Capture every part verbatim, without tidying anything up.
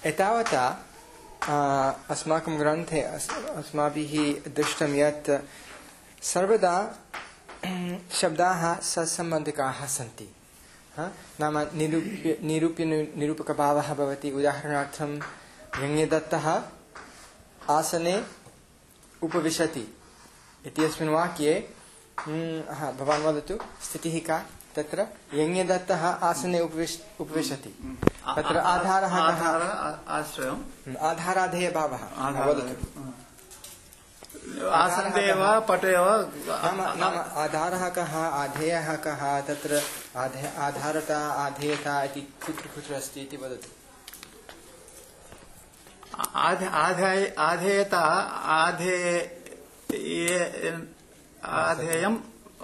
एतावता अस्माकं ग्रन्थे अस्माभिः दृष्टं यत् सर्वदा शब्दाः सत्सम्बन्धिकाः सन्ति। नाम निरूप्य निरूप्य निरूपकभावः भवति। उदाहरणार्थं यज्ञदत्तः आसने उपविशति इत्यस्मिन् वाक्ये हा भवान् वदतु स्थितिः का तत्र यज्ञदत्तः आसने उपविश उपविशति तत्र आधारः आश्रयम् आधाराधेयभावः वदतु आसन्दे वा पटे वा नाम नाम आधारः कः आधेयः कः तत्र आधारता आधेयता इति कुत्र कुत्र अस्ति इति वदतु। आधेयता आधे आधेयं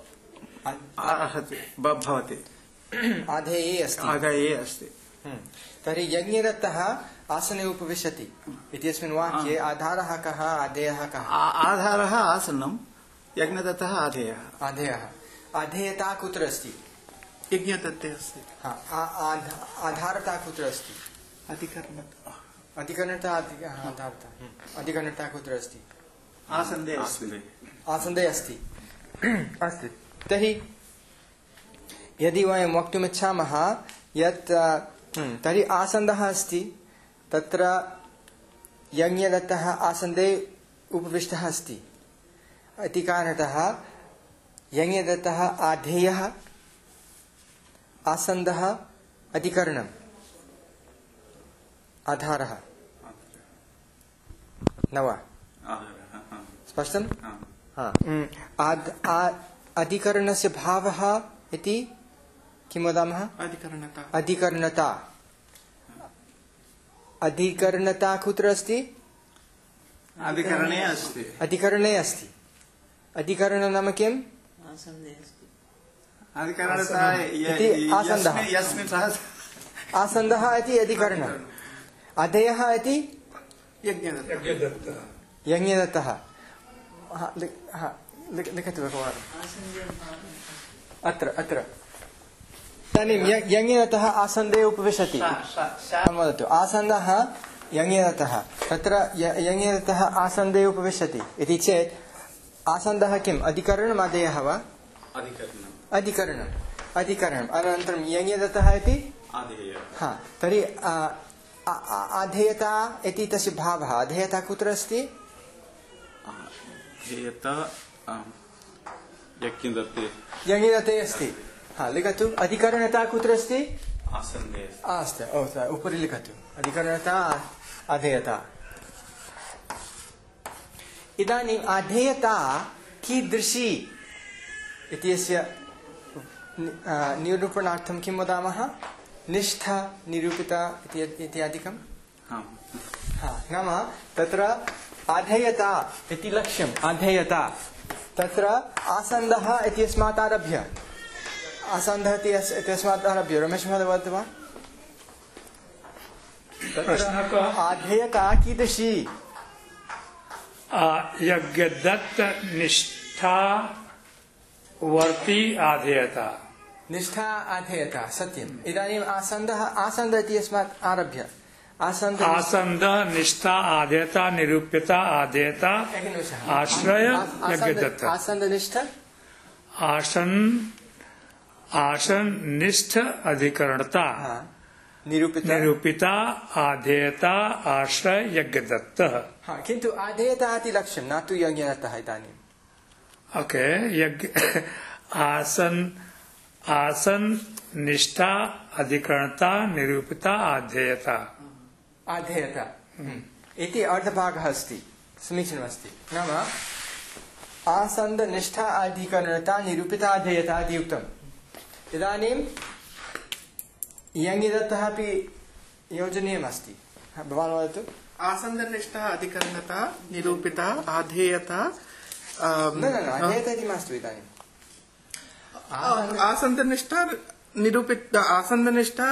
भवति आधेये अस्ति आधेये अस्ति। तर्हि यज्ञदत्तः आसने उपविशति इत्यस्मिन् वाक्ये आधारः कः आधेयः कः? आधारः आसनं यज्ञदत्तः आधेयः आधेयः आधेयता कुत्र अस्ति? यज्ञदत्ते अस्ति। आधारता कुत्र अस्ति? अधिकरणता अधिकरणता आधारता अधिकरणता कुत्र अस्ति? आसन्दे अस्ति आसन्दे अस्ति अस्ति। तर्हि यदि वयं वक्तुमिच्छामः यत् तर्हि आसन्दः अस्ति तत्र यज्ञदत्तः आसन्दे उपविष्टः अस्ति इति कारणतः यज्ञदत्तः आधेयः आसन्दः अधिकरणम् आधारः न वा स्पष्टं? अधिकरणस्य भावः इति किं वदामः? अधिकरणता अधिकरणता अधिकरणता कुत्र अस्ति? अधिकरणे अस्ति अधिकरणे अस्ति। अधिकरण नाम किम्? अधिकरणता आसन्दः यस्मिन् सः आसन्दः इति अधिकरणम् अधेयः इति यज्ञदत्तः यज्ञदत्तः लिखतु भगवान् अत्र अत्र इदानीं यज्ञदत्तः आसन्दे उपविशति वदतु आसन्दः यज्ञदत्तः तत्र यज्ञदत्तः आसन्दे उपविशति इति चेत् आसन्दः किम् अधिकरणम् आधेयः वा? अधिकरणम् अधिकरणम् अनन्तरं यज्ञदत्तः इति हा तर्हि आधेयता इति तस्य भावः आधेयता कुत्र अस्ति? यज्ञदत्ते अस्ति। हा लिखतु अधिकरणता कुत्र अस्ति? अस्ति उपरि लिखतु अधिकरणता आधेयता। इदानीम् आधेयता कीदृशी इत्यस्य निरूपणार्थं किं वदामः? निष्ठा निरूपिता इत्यादिकं। नाम तत्र आधेयता इति लक्ष्यम् आधेयता तत्र आसन्दः इत्यस्मात् आरभ्य आसन्दः इत्यस्मात् आरभ्य रमेश महोदय वदतु वा? आधेयता कीदृशी? यज्ञदत्त निष्ठा वर्ती आधेयता निष्ठा आधेयता सत्यम्। इदानीम् आसन्दः आसन्द इत्यस्मात् आरभ्य आसन्द आसन्द निष्ठा आधेयता निरूप्यता आधेयता आश्रय यज्ञदत्त आसन्द निष्ठ आसन आसन निष्ठ अधिकरणता निरूपिता निरूपिता आधेयता आश्रय यज्ञदत्त। हाँ किन्तु आधेयता इति लक्ष्यं न तु यज्ञदत्तः। इदानीम् ओके यज्ञ आसन आसन निष्ठा अधिकरणता निरूपिता आधेयता आधेयता इति अर्धभागः अस्ति। समीचीनमस्ति। नाम आसन्द निष्ठा अधिकरणता निरूपिता आधेयता इति उक्तम्। इदानीं यज्ञदत्तः अपि योजनीयमस्ति। भवान् वदतु। आसन्दनिष्ठा अधिकरणता निरूपिता आधेयता न न न आधेयता इति मास्तु। इदानीम् आसन्दनिष्ठा निरूपित आसन्दनिष्ठा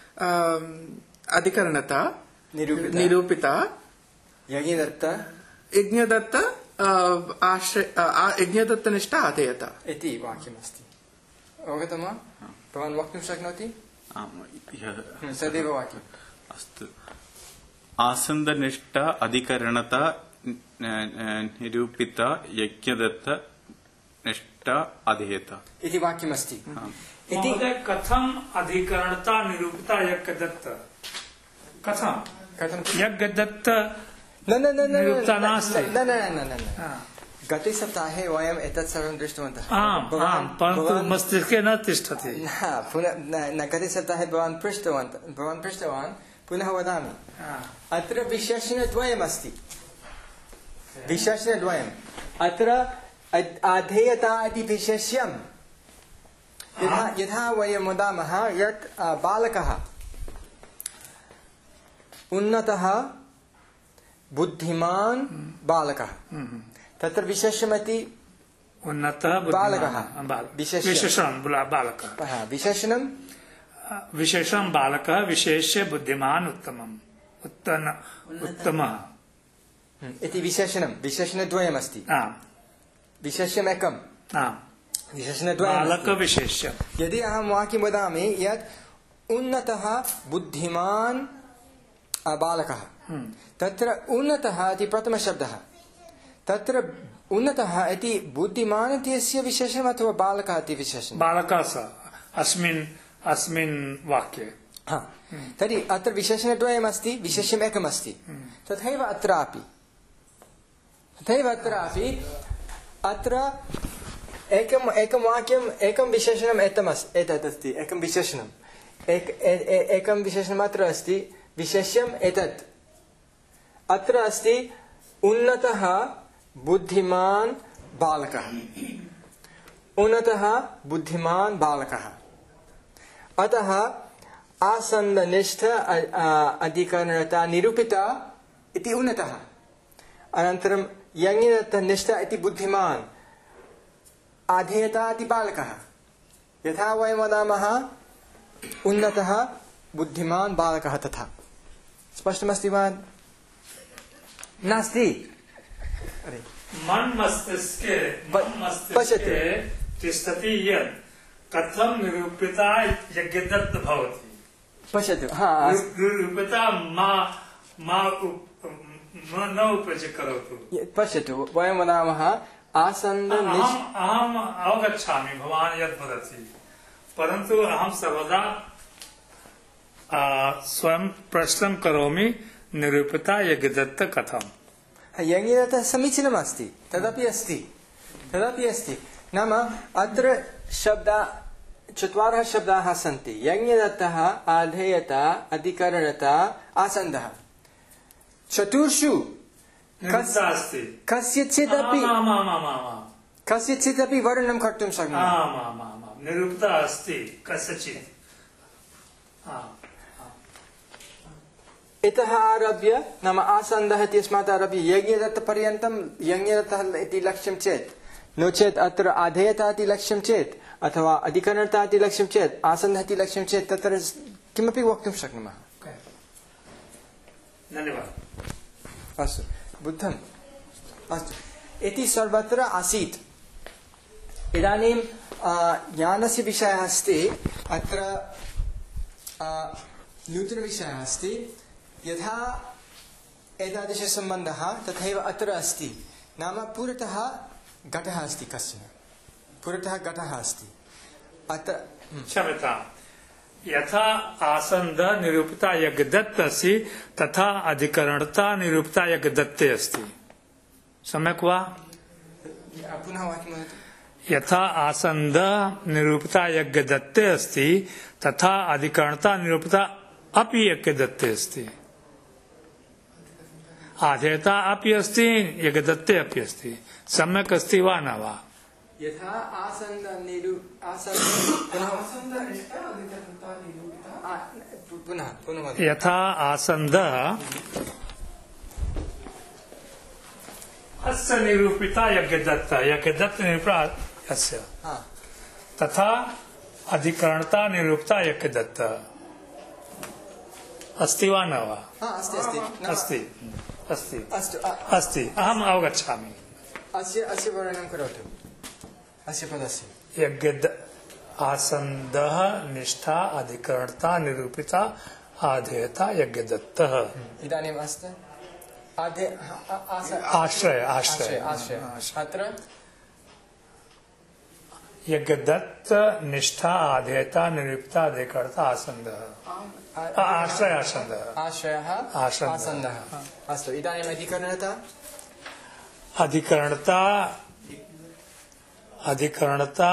अधिकरणता निरूपिता यज्ञदत्त यज्ञदत्त आश्रय यज्ञदत्तनिष्ठा आधेयता इति वाक्यमस्ति। अवगतं वा? भवान् वक्तुं शक्नोति? आम् सदैव वाक्यम् अस्तु। आसन्दनिष्ठा अधिकरणता निरूपिता यज्ञदत्त निष्ठा अधेयता इति वाक्यमस्ति। महोदय कथम अधिकरणता निरूपिता यज्ञदत्त कथम कथं यज्ञदत्त न न न निरूपिता नास्ति। न न न न न गते सप्ताहे वयम् एतत् सर्वं दृष्टवन्तः। आम् आम् परन्तु मस्तिष्के न तिष्ठति। न पुनः न गते सप्ताहे भवान् पृष्टवान् भवान् पृष्टवान् पुनः वदामि। अत्र विशेषणद्वयमस्ति विशेषणद्वयम् अत्र आधेयता इति विशेष्यं यथा यथा वयं वदामः यत् बालकः उन्नतः बुद्धिमान् बालकः तत्र विशेषमति उन्नतः बालकः विशेषणं बालकः विशेषणं विशेषं बालकः विशेष्य बुद्धिमान् उत्तमम् उत्तम उत्तमः इति विशेषणं विशेषणद्वयमस्ति। विशेष्यमेकं विशेषणद्वयं बालकविशेष्यं। यदि अहं वाक्यं वदामि यत् उन्नतः बुद्धिमान् बालकः तत्र उन्नतः इति प्रथमशब्दः तत्र उन्नतः इति बुद्धिमान् इत्यस्य विशेषणम् अथवा बालकः इति विशेषणं बालकः स अस्मिन् अस्मिन् वाक्ये तर्हि अत्र विशेषणद्वयमस्ति विशेष्यम् एकमस्ति तथैव अत्रापि तथैव अत्रापि अत्र एकम् एकं वाक्यम् एकं विशेषणम् एतमस्ति एतत् अस्ति एकं विशेषणम् एक एकं विशेषणम् अत्र अस्ति विशेष्यम् एतत् अत्र अस्ति उन्नतः बुद्धिमान् बालकः उन्नतः बुद्धिमान् बालकः अतः आसन्दनिष्ठ अधिकरणता निरूपिता इति उन्नतः अनन्तरं यज्ञदत्तनिष्ठा इति बुद्धिमान् आधेयता इति बालकः यथा वयं वदामः उन्नतः बुद्धिमान् बालकः तथा स्पष्टमस्ति वा नास्ति मन मस्तिष्के मस्तिष्के तिष्ठति यत् कथं निरूपिता यज्ञदत्त भवति पश्यतु निरूपिता मा मा न उपयोज्य करोतु पश्यतु वयं वदामः आसन्न अहम् अवगच्छामि भवान् यद् वदति परन्तु अहं सर्वदा स्वयं प्रश्नं करोमि निरूपिता यज्ञदत्त कथम् यज्ञदत्तः समीचीनमस्ति तदपि अस्ति तदपि अस्ति नाम अत्र शब्दा चत्वारः शब्दाः सन्ति यज्ञदत्तः आधेयता अधिकरणता आसन्दः चतुर्षु कस्यचिदपि कस्यचिदपि वर्णनं कर्तुं शक्नुमः निरूपिता अस्ति कस्यचित् इतः आरभ्य नाम आसन्दः इत्यस्मात् आरभ्य यज्ञदत्तपर्यन्तं यज्ञदत्तः इति लक्ष्यं चेत् नो चेत् अत्र आधेयता इति लक्ष्यं चेत् अथवा अधिकरणता इति लक्ष्यं चेत् आसन्दः इति लक्ष्यं चेत् तत्र किमपि वक्तुं शक्नुमः। धन्यवादः। अस्तु बुद्धम् अस्तु इति सर्वत्र आसीत्। इदानीं ज्ञानस्य विषयः अस्ति अत्र नूतनविषयः अस्ति यथा एतादृशसम्बन्धः तथैव अत्र अस्ति नाम पुरतः घटः अस्ति कश्चन पुरतः घटः अस्ति अत्र क्षम्यताम् यथा आसन्द निरूपिता यज्ञदत्त अस्ति तथा अधिकरणता निरूपिता यज्ञदत्ते अस्ति सम्यक् वा पुनः वाक्यं वदतु यथा आसन्द निरूपिता यज्ञदत्ते अस्ति तथा अधिकरणता निरूपिता अपि यज्ञदत्ते अस्ति आधेयता अपि अस्ति यज्ञदत्ते अपि अस्ति सम्यक् अस्ति वा न वा यथा आसन्द निरू आसन्द पुनः पुनः यथा आसन्दः अस्य निरूपिता यज्ञदत्त यज्ञदत्त निरूपिता अस्य तथा अधिकरणता निरूपिता यज्ञदत्त अस्ति वा न वा अस्ति अस्ति अस्ति अस्ति अस्तु अस्ति अहम् अवगच्छामि अस्य अस्य वर्णनं करोतु अस्य पदस्य यज्ञ आसन्दः निष्ठा अधिकरणता निरूपिता आधेयता यज्ञदत्तः। इदानीम् अस्ति आधे आश्रय आश्रय आश्रय अत्र यज्ञदत्त निष्ठा आधेयता निरूपिता अधिकर्ता आसन्दः आश्रय आसन्दः आश्रयः आसन्दः। आसन्दः। अस्तु इदानीम् अधिकरणता अधिकरणता अधिकरणता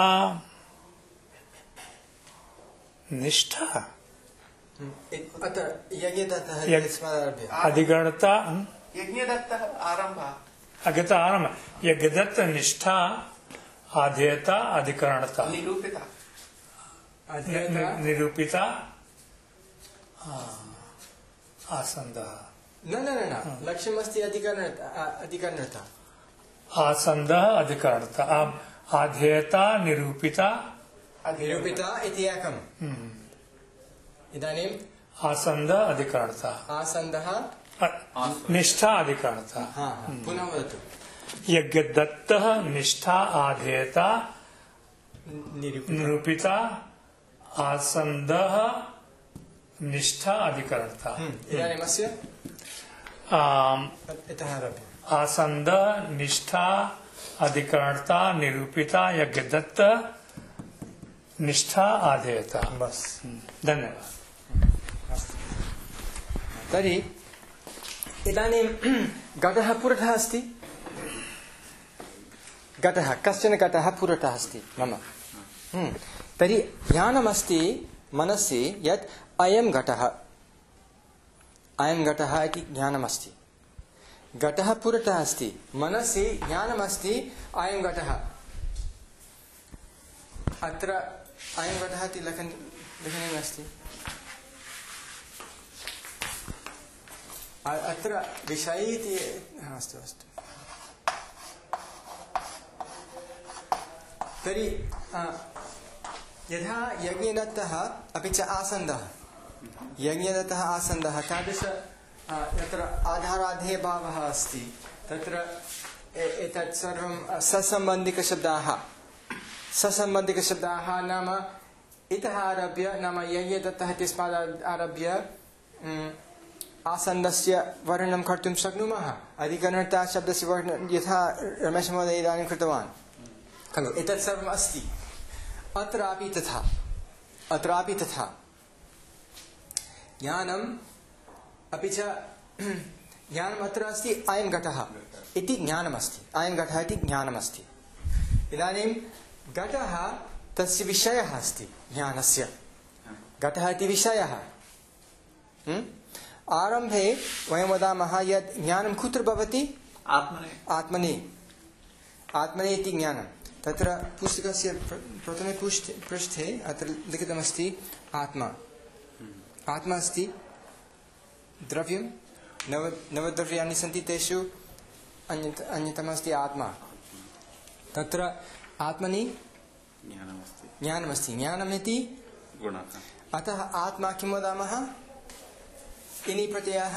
निष्ठा अत्र यज्ञदत्तः यज्ञ- तस्मादारभ्य अधिकरणता यज्ञदत्तः आरम्भः अगत आरम्भ यज्ञदत्त निष्ठा आधेयता अधिकरणता निरूपिता अध्ययता नि- निरूपिता आ, आसन्दः न न न न लक्ष्यमस्ति अधिकरणता अधिकरणता आसन्दः अधिकरणता आम् आधेयता निरूपिता निरूपिता इति एकम् इदानीम् आसन्दः अधिकरणता आसन्दः अ- निष्ठा अधिकरणता हा पुनः वदतु यज्ञदत्तः निष्ठा आधेयता निरूपिता निरूपिता आसन्दः निष्ठा अधिकरणता इदानीम् अस्य आम्, इतः आरभ्य आसन्दः निष्ठा अधिकरणता निरूपिता यज्ञदत्त निष्ठा आधेयता। बस् धन्यवाद। तर्हि इदानीं घटः पुरतः अस्ति घटः कश्चन घटः पुरतः अस्ति मम हम्म। तर्हि ज्ञानमस्ति मनसि यत् अयं घटः अयं घटः इति ज्ञानमस्ति घटः पुरतः अस्ति मनसि ज्ञानमस्ति अयं घटः अत्र अयं घटः इति लेखन लेखनीयमस्ति अत्र विषय इति अस्तु अस्तु तर्हि यथा यज्ञदत्तः अपि च आसन्दः यज्ञदत्तः आसन्दः तादृश यत्र आधाराधेयभावः अस्ति तत्र एतत् सर्वं ससम्बन्धिकशब्दाः ससम्बन्धिकशब्दाः नाम इतः आरभ्य नाम यज्ञदत्तः इत्यस्मात् आरभ्य आसन्दस्य वर्णनं कर्तुं शक्नुमः अधिकरणता शब्दस्य वर्णनं यथा रमेशमहोदय इदानीं कृतवान् खलु एतत् सर्वम् अस्ति अत्रापि तथा अत्रापि तथा ज्ञानम् अपि च ज्ञानम् अत्र अस्ति अयं घटः इति ज्ञानमस्ति अयं घटः इति ज्ञानमस्ति इदानीं घटः तस्य विषयः अस्ति ज्ञानस्य घटः इति विषयः आरम्भे वयं वदामः यत् ज्ञानं कुत्र भवति आत्मने आत्मनि आत्मनि इति ज्ञानं तत्र पुस्तकस्य प्रथमे पृष्ठे पृष्ठे अत्र लिखितमस्ति आत्मा आत्मा अस्ति द्रव्यं नव नवद्रव्याणि सन्ति तेषु अन्यत् अन्यतमस्ति आत्मा तत्र आत्मनि ज्ञानमस्ति ज्ञानमस्ति ज्ञानमिति गुणः अतः आत्मा किं वदामः इनि प्रत्ययः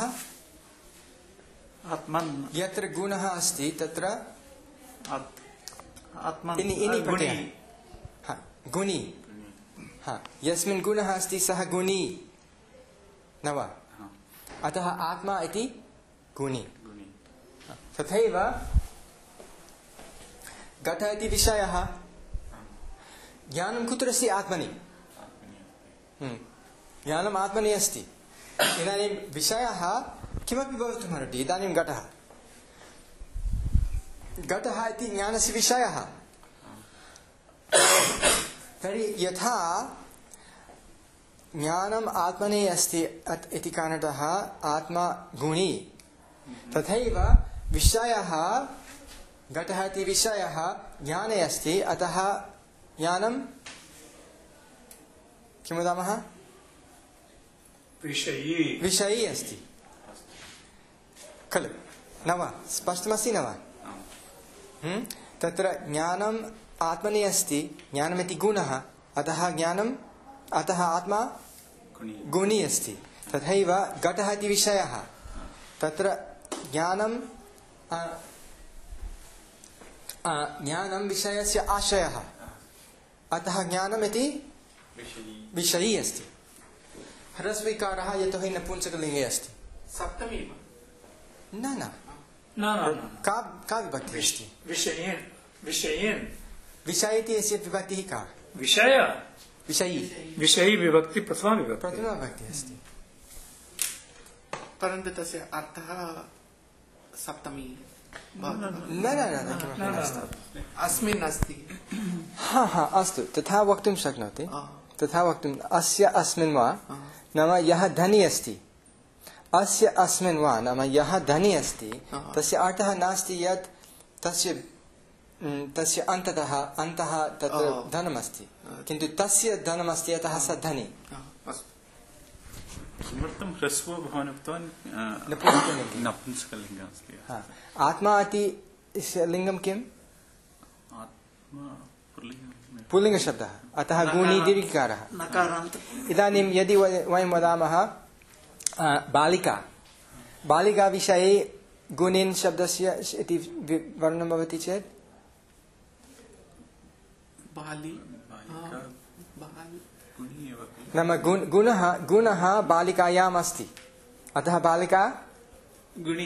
आत्मन् यत्र गुणः अस्ति तत्र आत्- आत्मन् इनि इनि गुणी प्रत्ययः हा गुणी हा यस्मिन् गुणः अस्ति सः गुणी न वा हा, अतः आत्मा इति गुणी गुणी तथैव घट इति विषयः ज्ञानं कुत्र अस्ति आत्मनि हम्म, ज्ञानम् आत्मनि अस्ति इदानीं विषयः किमपि भवितुमर्हति इदानीं घटः घटः इति ज्ञानस्य विषयः तर्हि यथा ज्ञानम् आत्मनि अस्ति अत्- इति कारणतः आत्मा गुणी तथैव विषयः घटः इति विषयः ज्ञाने अस्ति अतः ज्ञानं किं वदामः विषयी विषयी अस्ति खलु न वा स्पष्टमस्ति न वा हम्म? तत्र ज्ञानम् आत्मनि अस्ति ज्ञानमिति गुणः अतः ज्ञानम् अतः आत्मा गुणी गुणी अस्ति तथैव घटः इति विषयः तत्र ज्ञानं अ, अ, ज्ञानं विषयस्य आश्रयः अतः ज्ञानमिति विषयी विषयी अस्ति ह्रस्वीकारः यतोहि नपुंसकलिङ्गे अस्ति। सप्तमी न न न न का का विभक्तिः अस्ति? विषयेन विषयेन विषय इति अस्य विभक्तिः का? विषय विषयी विषयी विभक्ति प्रथमा विभक्ति प्रथमा विभक्तिः अस्ति। परन्तु तस्य अर्थः सप्तमी न न न किमपि नास्ति। अस्मिन् अस्ति। हा हा अस्तु, तथा वक्तुं शक्नोति। तथा वक्तुम् अस्य अस्मिन् वा नाम यः धनी अस्ति, अस्य अस्मिन् वा नाम यः धनी अस्ति, तस्य अर्थः नास्ति यत् तस्य तस्य अन्ततः अन्तः तत्र धनमस्ति, किन्तु तस्य धनमस्ति अतः स धनी। किमर्थं ह्रस्वो भवान् उक्तवान्? नपुंसकलिङ्गम् अस्ति। आत्मा इति लिङ्गं किम्? आत्मा पुल्लिङ्गशब्दः, अतः गुणी दीर्घिकारः। इदानीं यदि वयं वदामः बालिका, बालिका विषये गुणिन् शब्दस्य इति वर्णनं भवति चेत् नाम गुणः गुणः बालिकायाम् अस्ति, अतः बालिका गुणी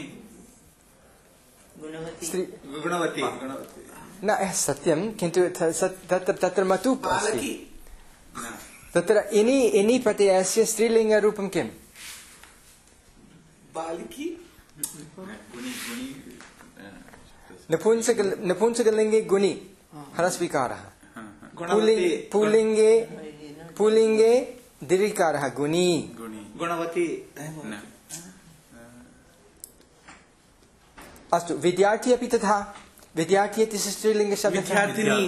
गुणवती न सत्यं, किन्तु तत्र तत्र मतु अस्ति। तत्र इनि इनि प्रत्ययस्य स्त्रीलिङ्गरूपं किम्? बालिकी नपुंसक नपुंसकलिङ्गे गुणि ह्रस्वीकारः, पुल्लिङ्गे पुल्लिङ्गे दीर्घिकारः गुणी। गुणवती अस्तु, विद्यार्थी अपि तथा। विद्यार्थी इति स्त्रीलिङ्गशब्दः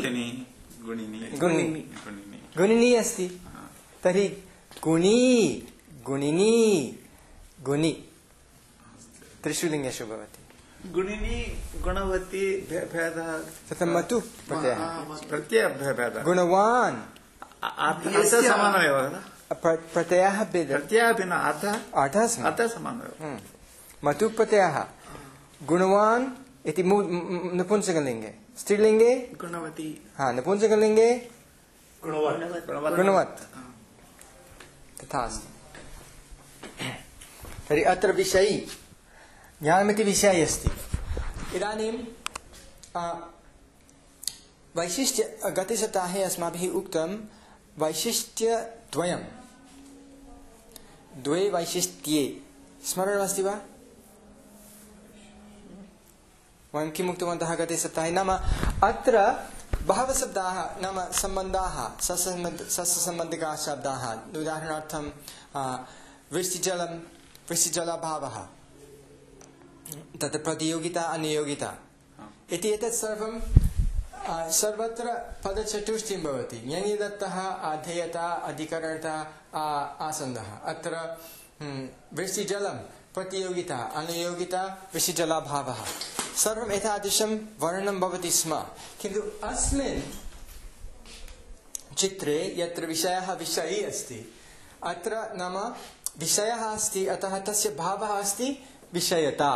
गुणिनी अस्ति, तर्हि गुणी गुणिनी गुणि त्रिषु लिङ्गेषु भवति। गुणिनी गुणवती भेदः तत्र मतु प्रत्ययः प्रत्ययः गुणवान् समानमेव प्रत्ययः प्रत्ययः भिन्नः अर्थः समानमेव। मतु प्रत्ययः गुणवान् इति नपुंसकलिङ्गे, स्त्रीलिङ्गे गुणवती, हा नपुंसकलिङ्गे गुणवत् गुणवत् तथा अस्ति। तर्हि अत्र विषयी ज्ञानमिति विषयः अस्ति। इदानीं वैशिष्ट्य गतसप्ताहे अस्माभिः उक्तं वैशिष्ट्यद्वयं, द्वे वैशिष्ट्ये स्मरणमस्ति वा? वयं किम् उक्तवन्तः गते सप्ताहे? नाम अत्र बहवः शब्दाः नाम सम्बन्धाः सस्यसम्बन्धिकाः शब्दाः, उदाहरणार्थं वृष्टिजलं वृष्टिजलाभावः, तत्र प्रतियोगिता अनियोगिता इति एतत् सर्वं सर्वत्र पदचतुष्टयं भवति। ञञदत्तः आधेयता अधिकरणता आसन्दः। अत्र वृष्टिजलं प्रतियोगिता अनियोगिता वृष्टिजलाभावः सर्वम् एतादृशं वर्णनं भवति स्म, किन्तु अस्मिन् चित्रे यत्र विषयः विषयी अस्ति, अत्र नाम विषयः अस्ति, अतः तस्य भावः अस्ति विषयता।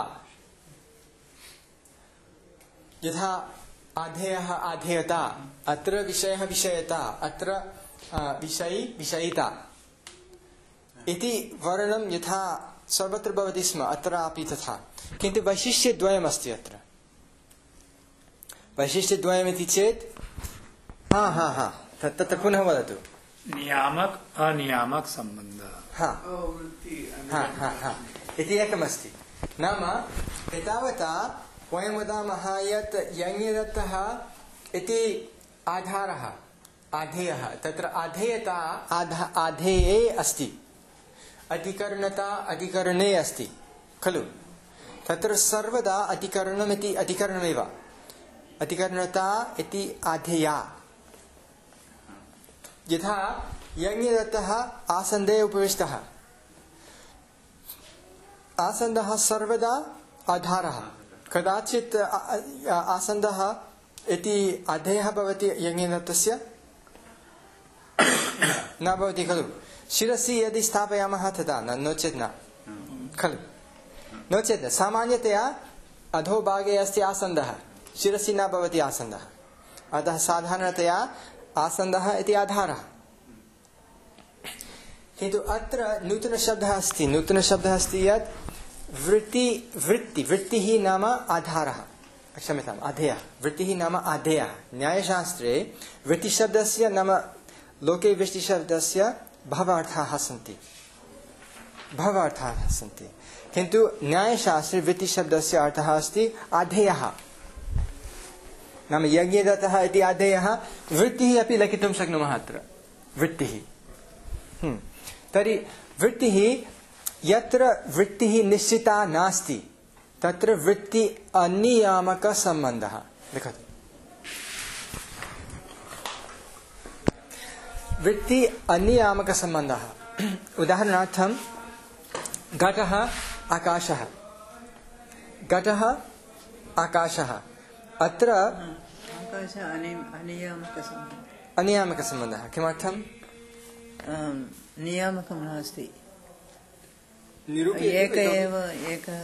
यथा आधेयः आधेयता, अत्र विषयः विषयता, अत्र विषयी विषयिता इति वर्णनं यथा सर्वत्र भवति स्म, अत्रापि तथा। किन्तु वैशिष्ट्यद्वयमस्ति अत्र। वैशिष्ट्यद्वयमिति चेत् हा हा हा तत्र पुनः वदतु। नियामक अनियामक सम्बन्धः हा हा हा हा इति एकमस्ति। नाम एतावता वयं वदामः यत् यज्ञदत्तः इति आधारः आधेयः, तत्र आधेयता आधा आधेये अस्ति, अधिकरणता अधिकरणे अस्ति खलु। तत्र सर्वदा अधिकरणमिति अधिकरणमेव, अधिकरणता इति आधेया। यथा यज्ञदत्तः आसन्दे उपविष्टः, आसन्दः सर्वदा आधारः। कदाचित् आसन्दः इति आधेयः भवति यज्ञदत्तस्य न भवति खलु। शिरसि यदि स्थापयामः तदा न, नो चेत् न खलु। नो चेत् सामान्यतया अधोभागे अस्ति आसन्दः, शिरसि न भवति आसन्दः, अतः साधारणतया आसन्दः इति आधारः। किन्तु अत्र नूतनशब्दः अस्ति नूतनशब्दः अस्ति यत् वृत्ति वृत्ति वृत्तिः नाम आधारः क्षम्यताम् आधेयः वृत्तिः नाम आधेयः न्यायशास्त्रे वृत्तिशब्दस्य नाम लोके वृत्तिशब्दस्य बहवः सन्ति बहवः सन्ति किन्तु न्यायशास्त्रे वृत्तिशब्दस्य अर्थः अस्ति आधेयः नाम यज्ञदत्तः इति आधेयः वृत्तिः अपि लिखितुं शक्नुमः अत्र वृत्तिः तर्हि वृत्तिः यत्र वृत्तिः निश्चिता नास्ति तत्र वृत्ति अनियामकसम्बन्धः लिखतु वृत्ति अनियामकसम्बन्धः उदाहरणार्थं घटः आकाशः घटः आकाशः अत्र आकाशः अनियामकसम्बन्धः अनियामकसम्बन्धः किमर्थं नियामकं नास्ति निरूप्यते एक एव एकः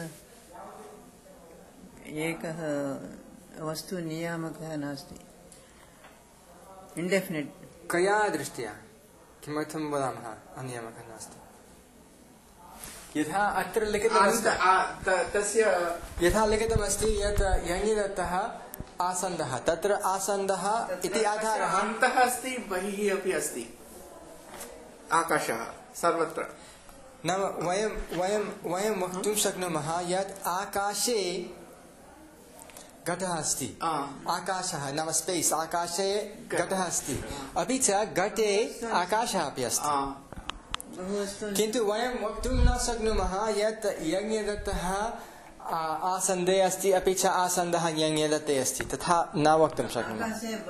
एकः वस्तु नियामकः नास्ति इन्डेफिनिट् कया दृष्ट्या किमर्थं वदामः अनियामकः नास्ति यथा अत्र लिखितमस्ति तस्य यथा लिखितमस्ति यत् यज्ञदत्तः आसन्दः तत्र आसन्दः इति आधारः अन्तः अस्ति बहिः अपि अस्ति आकाशः सर्वत्र नाम वयं वयं वयं वक्तुं शक्नुमः यत् आकाशे घटः अस्ति आकाशः नाम स्पेस् आकाशे घटः अस्ति अपि च घटे आकाशः अपि अस्ति किन्तु वयं वक्तुं न शक्नुमः यत् यज्ञदत्तः आसन्दे अस्ति अपि च आसन्दः यज्ञदत्ते अस्ति तथा न वक्तुं शक्नुमः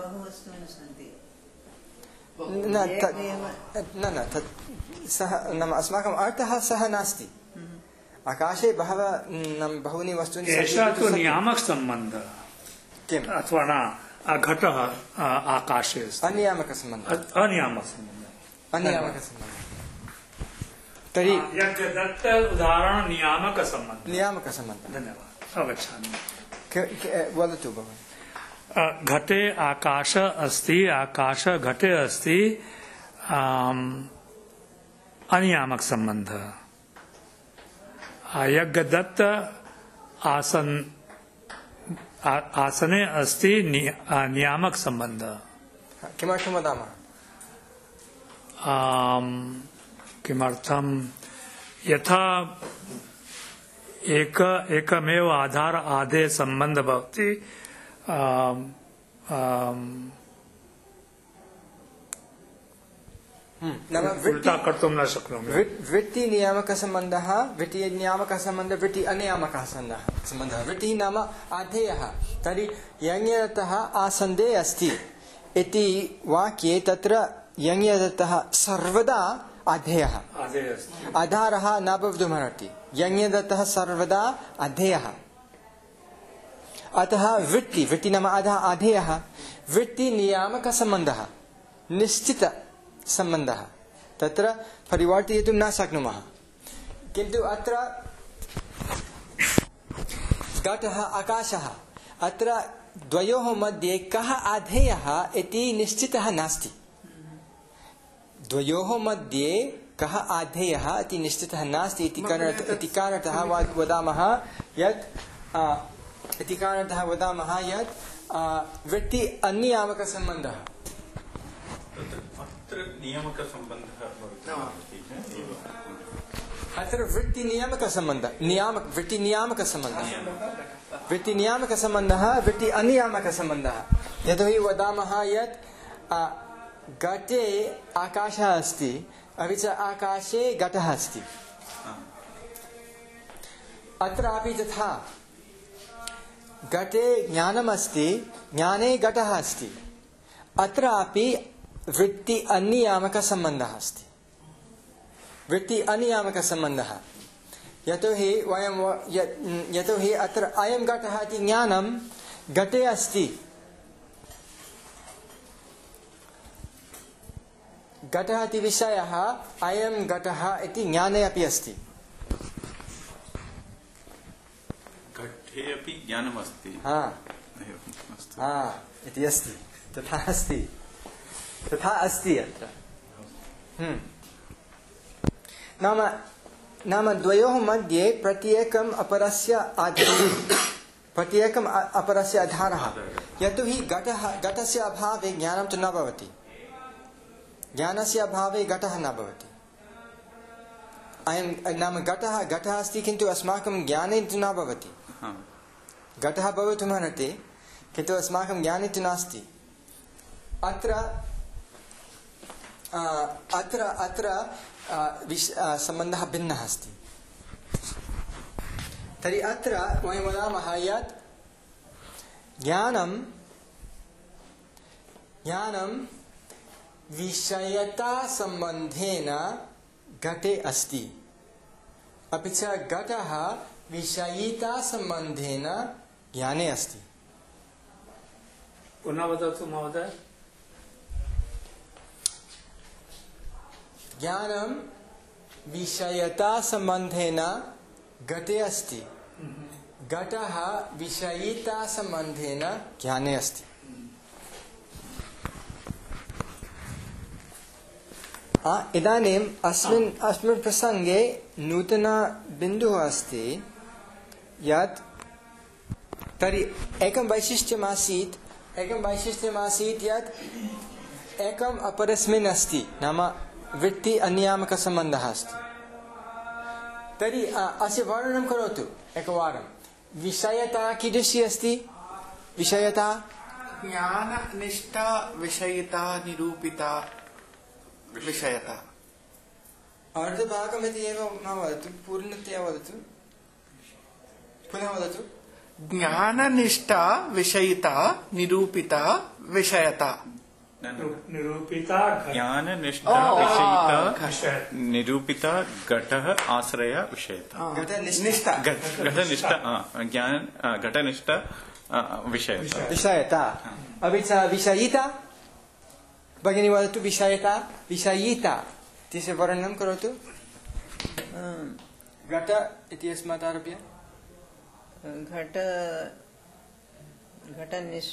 न न तत् सः नाम अस्माकम् अर्थः सः नास्ति आकाशे बहवः बहूनि वस्तूनि एषः तु नियामकसम्बन्धः किम् अथवा न घटः आकाशे अस्ति अनियामकसम्बन्धः अनियामकसम्बन्धः अनियामकसम्बन्धः तर्हि यज्ञदत्त उदाहरण नियामकसम्बन्धः नियामकसम्बन्धः धन्यवादः अवगच्छामि वदतु भवान् घटे आकाश अस्ति आकाश घटे अस्ति अनियामक संबंध यज्ञदत्त आसन आसने अस्ति नियामक संबंध किमर्थं वदामः किमर्थं यथा एक एकमेव आधार आधे संबंध भवति उल्टा कर्तुं न शक्नोमि वृत्ति नियामक सम्बन्धः वृत्ति नियामक सम्बन्धः वृत्ति अनियामकः सम्बन्धः वृत्तिः नाम आधेयः तर्हि यज्ञदत्तः आसन्दे अस्ति इति वाक्ये तत्र यज्ञदत्तः सर्वदा आधेयः आधारः न भवितुमर्हति यज्ञदत्तः सर्वदा आधेयः अतः वृत्ति वृत्ति नाम आधा आधेयः वृत्ति नियामक सम्बन्धः निश्चित सम्बन्धः तत्र परिवर्तयितुं न शक्नुमः किन्तु अत्र घटः आकाशः अत्र द्वयोः मध्ये कः आधेयः इति निश्चितः नास्ति द्वयोः मध्ये कः आधेयः इति निश्चितः नास्ति इति कारणतः वदामः यत् इति कारणतः वदामः यत् वृत्ति अनियामकसम्बन्धः अत्र नियामकसम्बन्धः अत्र वृत्ति नियामकसम्बन्धः नियामक वृत्ति नियामकसम्बन्धः वृत्ति नियामकसम्बन्धः वृत्ति अनियामकसम्बन्धः यतोहि वदामः यत् घटे आकाशः अस्ति अपि च आकाशे घटः अस्ति अत्रापि तथा घटे ज्ञानमस्ति ज्ञाने घटः अस्ति अत्रापि वृत्ति अनियामकसम्बन्धः अस्ति वृत्ति अनियामकसम्बन्धः यतोहि वयं यतोहि अत्र अयं घटः इति ज्ञानं घटे अस्ति घटः इति विषयः अयं घटः इति ज्ञाने अपि अस्ति घटे अपि ज्ञानमस्ति हा हा इति अस्ति तथा अस्ति तथा अस्ति अत्र नाम नाम द्वयोः मध्ये प्रत्येकम् अपरस्य आधारः प्रत्येकम् अपरस्य आधारः यतोहि घटः घटस्य अभावे ज्ञानं तु न भवति ज्ञानस्य अभावे घटः न भवति अयं नाम घटः घटः अस्ति किन्तु अस्माकं ज्ञाने तु न भवति घटः भवितुमर्हति किन्तु अस्माकं ज्ञाने तु नास्ति अत्र अत्र अत्र सम्बन्धः भिन्नः अस्ति तर्हि अत्र वयं वदामः यत् ज्ञानं ज्ञानं विषयतासम्बन्धेन घटे अस्ति अपि च घटः विषयितासम्बन्धेन ज्ञाने अस्ति पुनः वदतु महोदय ज्ञानं विषयतासम्बन्धेन घटे अस्ति घटः विषयितासम्बन्धेन ज्ञाने अस्ति इदानीम् अस्मिन् अस्मिन् प्रसङ्गे नूतनबिन्दुः अस्ति यत् तर्हि एकं वैशिष्ट्यमासीत् एकं वैशिष्ट्यमासीत् यत् एकम् अपरस्मिन् अस्ति नाम वृत्ति अनियामकसम्बन्धः अस्ति तर्हि अस्य वर्णनं करोतु एकवारं विषयता कीदृशी अस्ति विषयता ज्ञाननिष्ठा विषयिता निरूपिता विषयता अर्धभागमिति एव न वदतु पूर्णतया वदतु पुनः वदतु ज्ञाननिष्ठा विषयिता निरूपिता विषयता निरूपिता ज्ञाननिष्ठा विषयिता निरूपिता घटः आश्रय विषयता घटनिष्ठा घटनिष्ठा ज्ञान घटनिष्ठा विषयता विषयता अपि च विषयिता भगिनी वदतु विषयता विषयिता तस्य वर्णनं करोतु घट इति अस्मात् आरभ्य घट घटनिष्ठ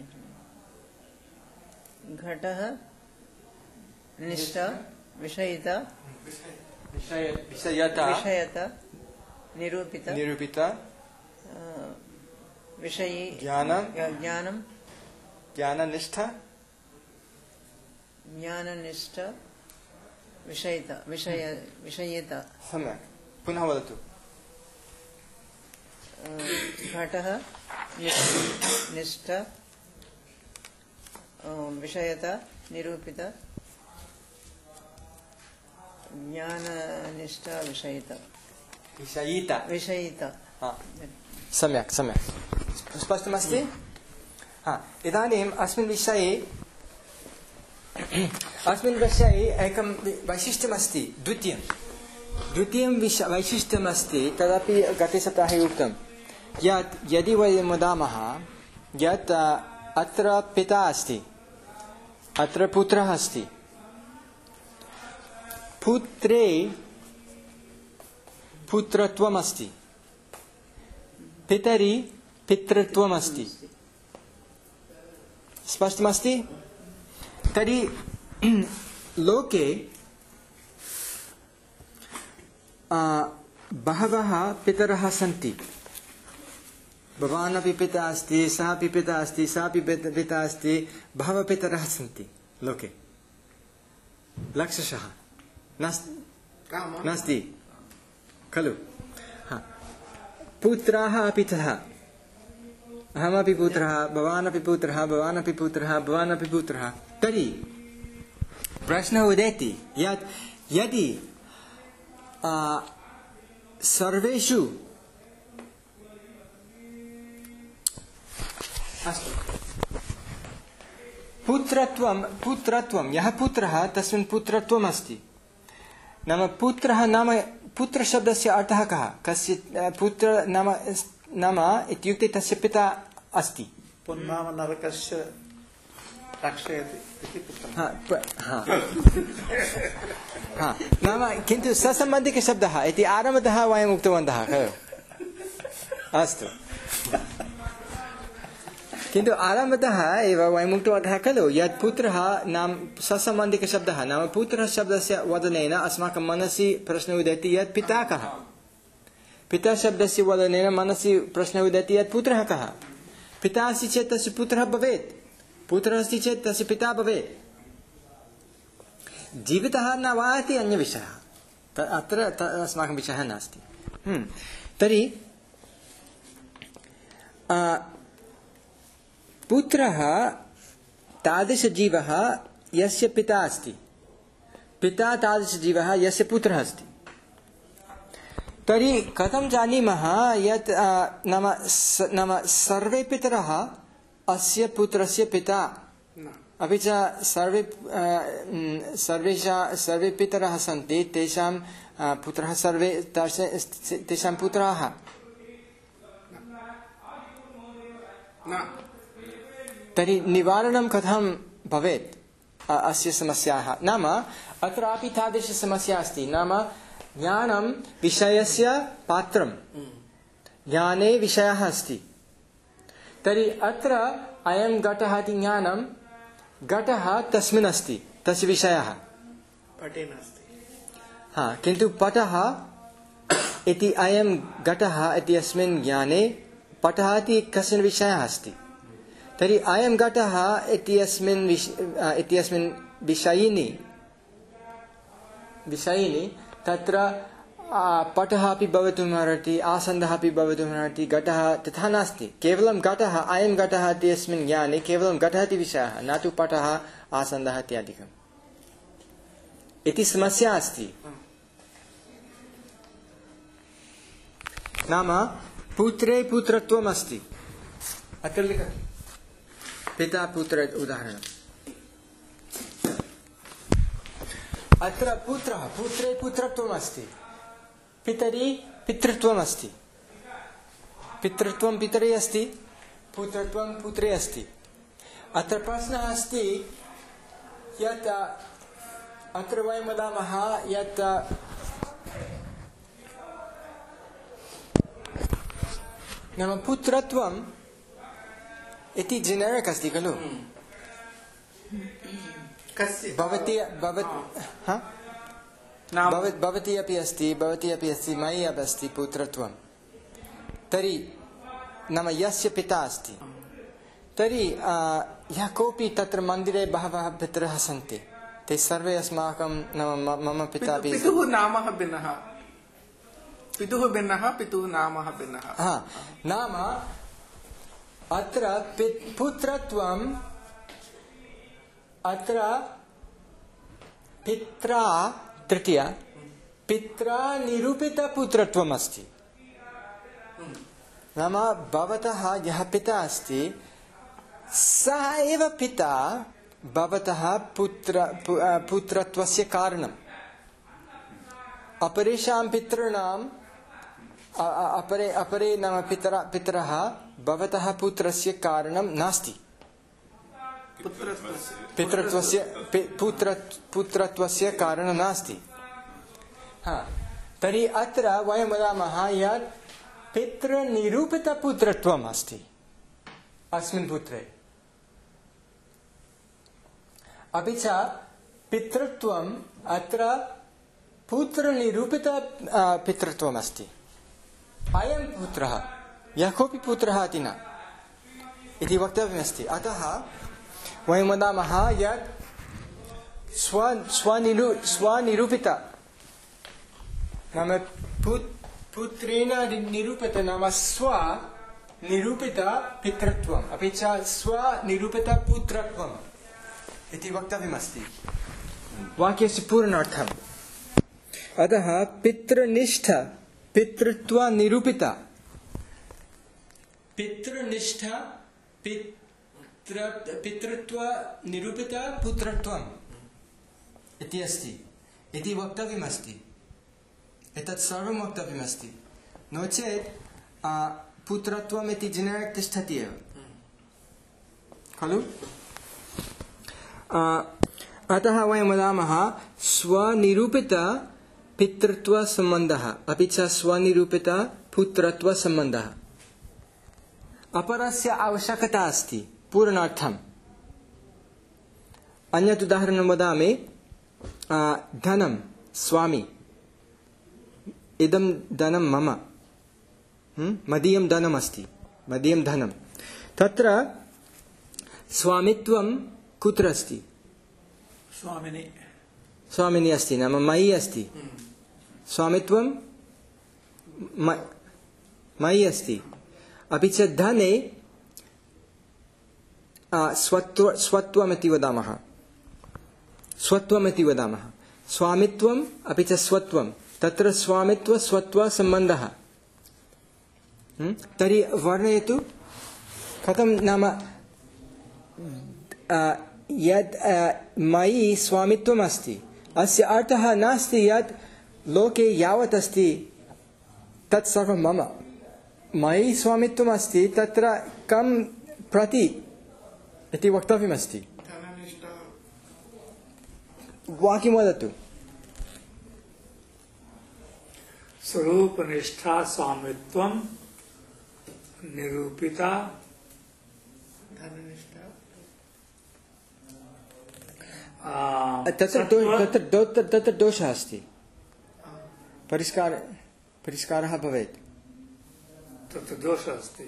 घटः निष्ठा विषयिता विषयता विषयता निरूपिता निरूपिता विषयी ज्ञानं ज्ञानं ज्ञाननिष्ठा ज्ञाननिष्ठा विषयिता विषय विषयिता सम्यक् पुनः वदतु घटः निष्ठा विषयता निरूपिता ज्ञाननिष्ठा विषयिता विषयिता विषयिता सम्यक् सम्यक् स्पष्टमस्ति हा इदानीम् अस्मिन् विषये अस्मिन् विषये एकं वैशिष्ट्यमस्ति द्वितीयं द्वितीयं विष वैशिष्ट्यमस्ति तदपि गते सप्ताहे उक्तं यत् यदि वयं वदामः यत् अत्र पिता अस्ति अत्र पुत्रः अस्ति पुत्रे पुत्रत्वमस्ति पितरि पितृत्वमस्ति स्पष्टमस्ति तर्हि लोके बहवः पितरः सन्ति भवान् अपि पिता अस्ति सः अपि पिता अस्ति सः अपि पिता अस्ति बहवः पितरः सन्ति लोके लक्षशः नास्ति खलु पुत्राः अपि तथा अहमपि पुत्रः भवान् अपि पुत्रः भवान् अपि पुत्रः भवान् अपि पुत्रः तर्हि प्रश्नः उदेति यत् यदि सर्वेषु अस्तु पुत्रत्वं पुत्रत्वं यः पुत्रः तस्मिन् पुत्रत्वम् अस्ति नाम पुत्रः नाम पुत्रशब्दस्य अर्थः कः कस्य पुत्र नाम नाम इत्युक्ते तस्य पिता अस्ति पुन्नाम नरकस्य रक्षयति इति पुत्रः नाम किन्तु ससम्बन्धिकशब्दः इति आरम्भतः वयम् उक्तवन्तः खलु अस्तु किन्तु आरम्भतः एव वयम् उक्तवन्तः खलु यत् पुत्रः नाम ससम्बन्धिकशब्दः नाम पुत्रः शब्दस्य वदनेन अस्माकं मनसि प्रश्नः उदेति यत् पिता कः। पिता शब्दस्य वदनेन मनसि प्रश्नः उदेति यत् पुत्रः कः। पिता अस्ति चेत् तस्य पुत्रः भवेत्, पुत्रः अस्ति चेत् तस्य पिता भवेत्। जीवितः न वा इति अन्यविषयः, अत्र अस्माकं विषयः नास्ति। तर्हि पुत्रः तादृशजीवः यस्य पिता अस्ति, पिता तादृशजीवः यस्य पुत्रः अस्ति। तर्हि कथं जानीमः यत् नाम नाम सर्वे पितरः अस्य पुत्रस्य पिता, अपि च सर्वे सर्वेषां सर्वे पितरः सन्ति तेषां पुत्रः सर्वे तेषां पुत्राः। तर्हि निवारणं कथं भवेत् अस्य समस्याः? नाम अत्रापि तादृशसमस्या अस्ति, नाम ज्ञानं विषयस्य पात्रं, ज्ञाने विषयः अस्ति। तर्हि अत्र अयं घटः इति ज्ञानं, घटः तस्मिन् अस्ति, तस्य विषयः पटे नास्ति। हा, किन्तु पटः इति अयं घटः इत्यस्मिन् ज्ञाने पटः इति कश्चन विषयः अस्ति। तर्हि अयं घटः इत्यस्मिन् इत्यस्मिन् विषयिनि विषयिनि तत्र पटः अपि भवितुमर्हति, आसन्दः अपि भवितुमर्हति, घटः तथा नास्ति। केवलं घटः, अयं घटः इत्यस्मिन् ज्ञाने केवलं घटः इति विषयः, न तु पटः आसन्दः इत्यादिकम् इति समस्या अस्ति। नाम पुत्रे पुत्रत्वम् अस्ति। अत्र लिखतु पिता पुत्र उदाहरणम्। अत्र पुत्रः, पुत्रे पुत्रत्वम् अस्ति, पितरि पितृत्वम् अस्ति, पितृत्वं पितरे अस्ति, पुत्रत्वं पुत्रे अस्ति। अत्र प्रश्नः अस्ति यत् अत्र वयं वदामः यत् नाम पुत्रत्वम् इति जेनेरिक् अस्ति खलु। भवती भवती अपि अस्ति, भवती अपि अस्ति, मयि अपि अस्ति पुत्रत्वं। तर्हि नाम यस्य पिता अस्ति, तर्हि यः कोऽपि तत्र मन्दिरे बहवः पितरः सन्ति, ते सर्वे अस्माकं नाम मम पिता अपि। पितुः नाम भिन्नः, पितुः भिन्नः, पितुः नाम भिन्नः। हा, नाम अत्र पुत्रत्वम् अत्र पित्रा तृतीय पित्रा निरूपित पुत्रत्वम् अस्ति। नाम भवतः यः पिता अस्ति सः एव पिता भवतः पुत्र पुत्रत्वस्य कारणम्। अपरेषां पितॄणाम् अपरे अपरे नाम पितरः पितरः भवतः पुत्रस्य कारणं नास्ति, पितृत्वस्य पुत्र पुत्रत्वस्य कारणं नास्ति। हा, तर्हि अत्र वयं वदामः यत् पितृनिरूपितपुत्रत्वम् अस्ति अस्मिन् पुत्रे, अपि च पितृत्वम् अत्र पुत्रनिरूपित पितृत्वम् अस्ति। अयं पुत्रः यः कोऽपि पुत्रः इति न इति वक्तव्यमस्ति। अतः वयं वदामः यत् स्व स्वनिरू स्वनिरूपित नाम पुत्रेण निरूपित नाम स्वनिरूपित पितृत्वम् अपि च स्वनिरूपित पुत्रत्वम् इति वक्तव्यमस्ति वाक्यस्य पूर्णार्थम्। अतः पितृनिष्ठ पितृत्व निरूपित पितृनिष्ठ पितृ पितृत्व निरूपित पुत्रत्वम् इति अस्ति इति वक्तव्यमस्ति। एतत् सर्वं वक्तव्यमस्ति, नो चेत् पुत्रत्वम् इति जेनेरिक् तिष्ठति एव खलु। अतः वयं वदामः स्वनिरूपित पितृत्वसम्बन्धः अपि च स्वनिरूपित पुत्रत्वसम्बन्धः। अपरस्य आवश्यकता अस्ति पूरणार्थम् अन्यत् उदाहरणं वदामि धनं स्वामी इदं धनं मम मदीयं धनम् अस्ति मदीयं धनं तत्र स्वामित्वं कुत्र अस्ति स्वामिनी स्वामिनी अस्ति नाम मयि अस्ति स्वामित्वं मयि अस्ति अपि च धने स्वत्व स्वत्वमिति वदामः स्वत्वमिति वदामः स्वामित्वम् अपि च स्वत्वं तत्र स्वामित्व स्वत्व सम्बन्धः तर्हि वर्णयतु कथं नाम यद् मयि स्वामित्वम् अस्ति अस्य अर्थः नास्ति यत् लोके यावत् अस्ति तत् सर्वं मम मयि स्वामित्वम् अस्ति तत्र कं प्रति इति वक्तव्यमस्ति वाक्यं वदतु स्वरूपनिष्ठा स्वामित्वं निरूपिता तत्र तत्र दोषः अस्ति परिष्कार परिष्कारः भवेत् तत्र दोषः अस्ति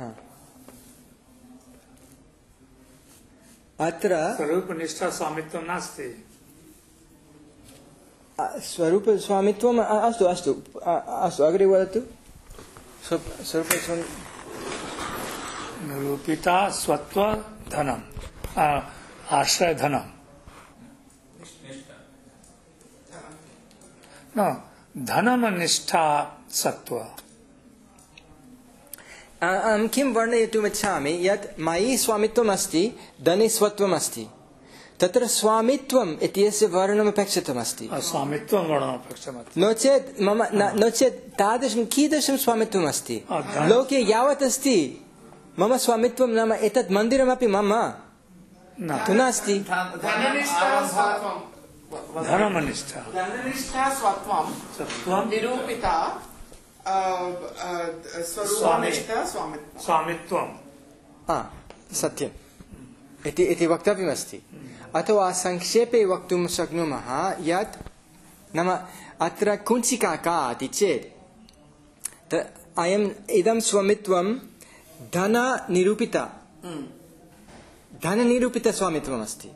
अत्र स्वरूपनिष्ठा स्वामित्वं नास्ति स्वरूप स्वामित्वम् अस्तु अस्तु अस्तु अग्रे वदतु स्वरूप निरूपिता स्वत्व धनम् आश्रय धनम् न धनमनिष्ठा सत्व अहं किं वर्णयितुमिच्छामि यत् मयि स्वामित्वम् अस्ति धने स्वत्वम् अस्ति तत्र स्वामित्वम् इत्यस्य वर्णनमपेक्षितमस्ति स्वामित्वं वर्णनमपेक्षितमस्ति नो चेत् मम नो चेत् तादृशं कीदृशं स्वामित्वम् अस्ति लोके यावत् अस्ति मम स्वामित्वं नाम एतत् मन्दिरमपि मम तु नास्ति धनमनिष्ठा धननिष्ठा स्वत्वं सत्वं निरूपिता स्वरूपनिष्ठा स्वामित्वं स्वामित्वं सत्यम् इति इति वक्तव्यमस्ति अथवा संक्षेपे वक्तुं शक्नुमः यत् नाम अत्र कुञ्चिका का इति चेत् अयम् इदं स्वामित्वं धननिरूपिता धननिरूपितस्वामित्वमस्ति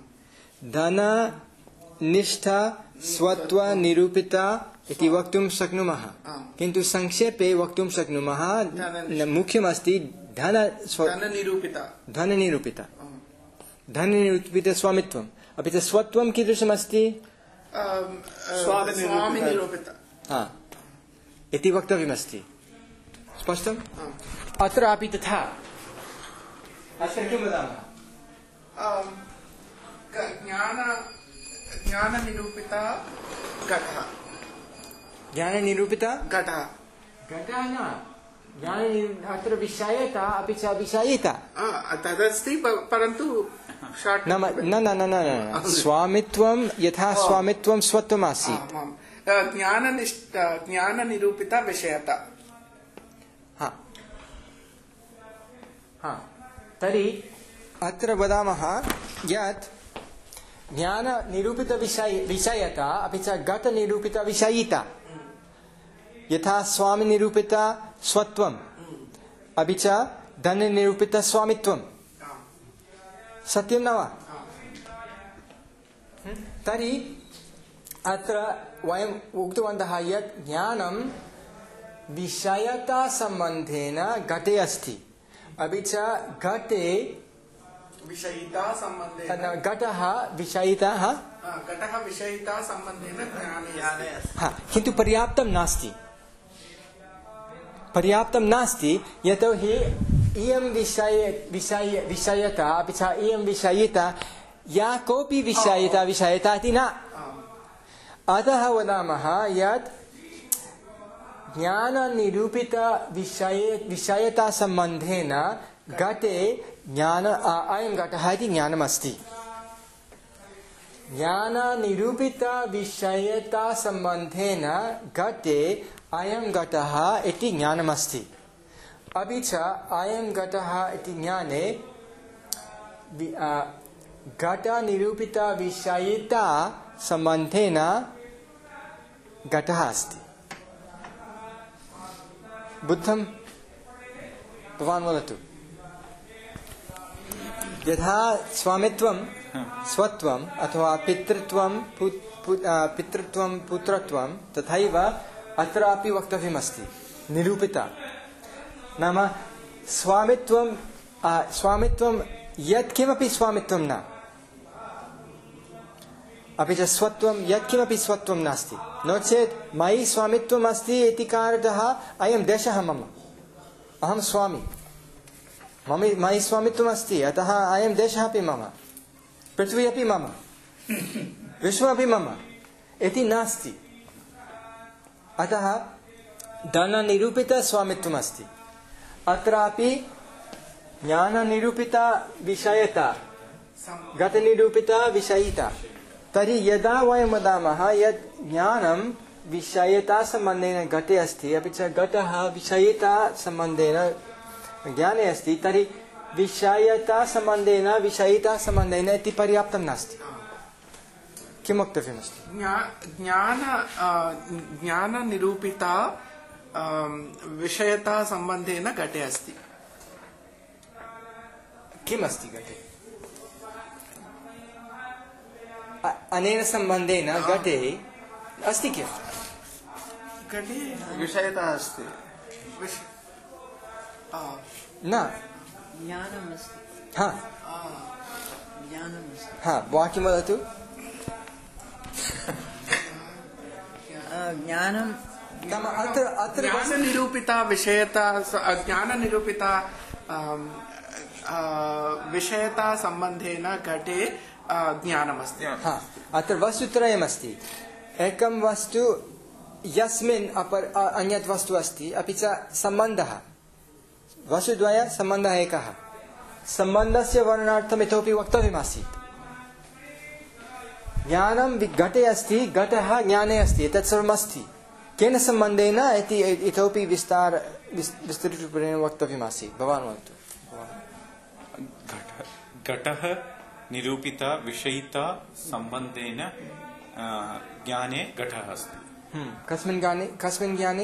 धननिष्ठा स्वत्वनिरूपिता इति वक्तुं शक्नुमः किन्तु संक्षेपे वक्तुं शक्नुमः मुख्यमस्ति धन धननिरूपिता धननिरूपिता धननिरूपितस्वामित्वम् अपि च स्वत्वं कीदृशमस्ति स्वामिनिरूपिता इति वक्तव्यमस्ति स्पष्टम् अत्रापि तथा अत्र किं वदामः ज्ञान ज्ञाननिरूपिता घटः ज्ञाननिरूपिता घटः घटः न ज्ञान अत्र विषयता अपि च विषयिता तदस्ति परन्तु नाम न न न न स्वामित्वं यथा स्वामित्वं स्वत्वमासीत् ज्ञाननिष्ठ ज्ञाननिरूपिता विषयता हा हा तर्हि अत्र वदामः यत् ज्ञाननिरूपितविषय विषयता अपि च गतनिरूपितविषयिता यथा स्वामिनिरूपिता स्वत्वम् अपि च धननिरूपितस्वामित्वम् सत्यं न वा तर्हि अत्र वयम् उक्तवन्तः यत् ज्ञानं विषयतासम्बन्धेन घटे अस्ति अपि च घटे विषयिता सम्बन्धेन घटः विषयितः घटः विषयिता सम्बन्धेन ज्ञाने हा किन्तु पर्याप्तं नास्ति पर्याप्तं नास्ति यतोहि इयं विषय विषय विषयता अपि च इयं विषयिता या कोऽपि विषयिता विषयता इति न अतः वदामः यत् ज्ञाननिरूपित विषय विषयतासम्बन्धेन घटे ज्ञान अयं घटः इति ज्ञानमस्ति ज्ञाननिरूपित विषयतासम्बन्धेन घटे अयं घटः इति ज्ञानमस्ति अपि च अयं घटः इति ज्ञाने घटनिरूपितविषयिता सम्बन्धेन घटः अस्ति। बुद्धं भवान् वदतु। यथा स्वामित्वं स्वत्वम् अथवा पितृत्वं पितृत्वं पुत्रत्वं तथैव अत्रापि वक्तव्यमस्ति निरूपिता। नाम स्वामित्वं स्वामित्वं यत्किमपि स्वामित्वं न, अपि च स्वत्वं यत्किमपि स्वत्वं नास्ति। नो चेत् मयि स्वामित्वम् अस्ति इति कारणतः अयं देशः मम, अहं स्वामी, मम मयि स्वामित्वम् अस्ति अतः अयं देशः अपि मम, पृथ्वी अपि मम, विश्वमपि मम इति नास्ति। अतः धननिरूपितस्वामित्वम् अस्ति। अत्रापि ज्ञाननिरूपिता विषयता, गतनिरूपिता विषयिता। तर्हि यदा वयं वदामः यत् ज्ञानं विषयतासम्बन्धेन घटे अस्ति, अपि च घटः विषयितासम्बन्धेन ज्ञाने अस्ति, तर्हि विषयतासम्बन्धेन विषयितासम्बन्धेन इति पर्याप्तं नास्ति। किं वक्तव्यमस्ति? ज्ञान ज्ञाननिरूपिता विषयतासम्बन्धेन घटे अस्ति। किमस्ति घटे? अनेन सम्बन्धेन घटे अस्ति किम्? घटे विषयता अस्ति न ज्ञानमस्ति। हा ज्ञानमस्ति। हा वाक्यं वदतु। ज्ञानं नाम अत्र अत्र ज्ञाननिरूपिता विषयता ज्ञाननिरूपिता विषयता सम्बन्धेन घटे ज्ञानमस्ति। हा अत्र वस्तुत्रयमस्ति। एकं वस्तु यस्मिन् अपर अन्यत् वस्तु अस्ति, अपि च सम्बन्धः, वस्तुद्वय सम्बन्धः एकः। सम्बन्धस्य वर्णनार्थम् इतोपि वक्तव्यमासीत्। ज्ञानं घटे अस्ति, घटः ज्ञाने अस्ति, एतत् सर्वमस्ति। केन सम्बन्धेन इति इतोपि विस्तार विस्तृतरूपेण वक्तव्यमासीत्। भवान् वदतु। घटः निरूपिता विषयिता सम्बन्धेन ज्ञाने घटः अस्ति। कस्मिन् ज्ञाने कस्मिन् ज्ञाने?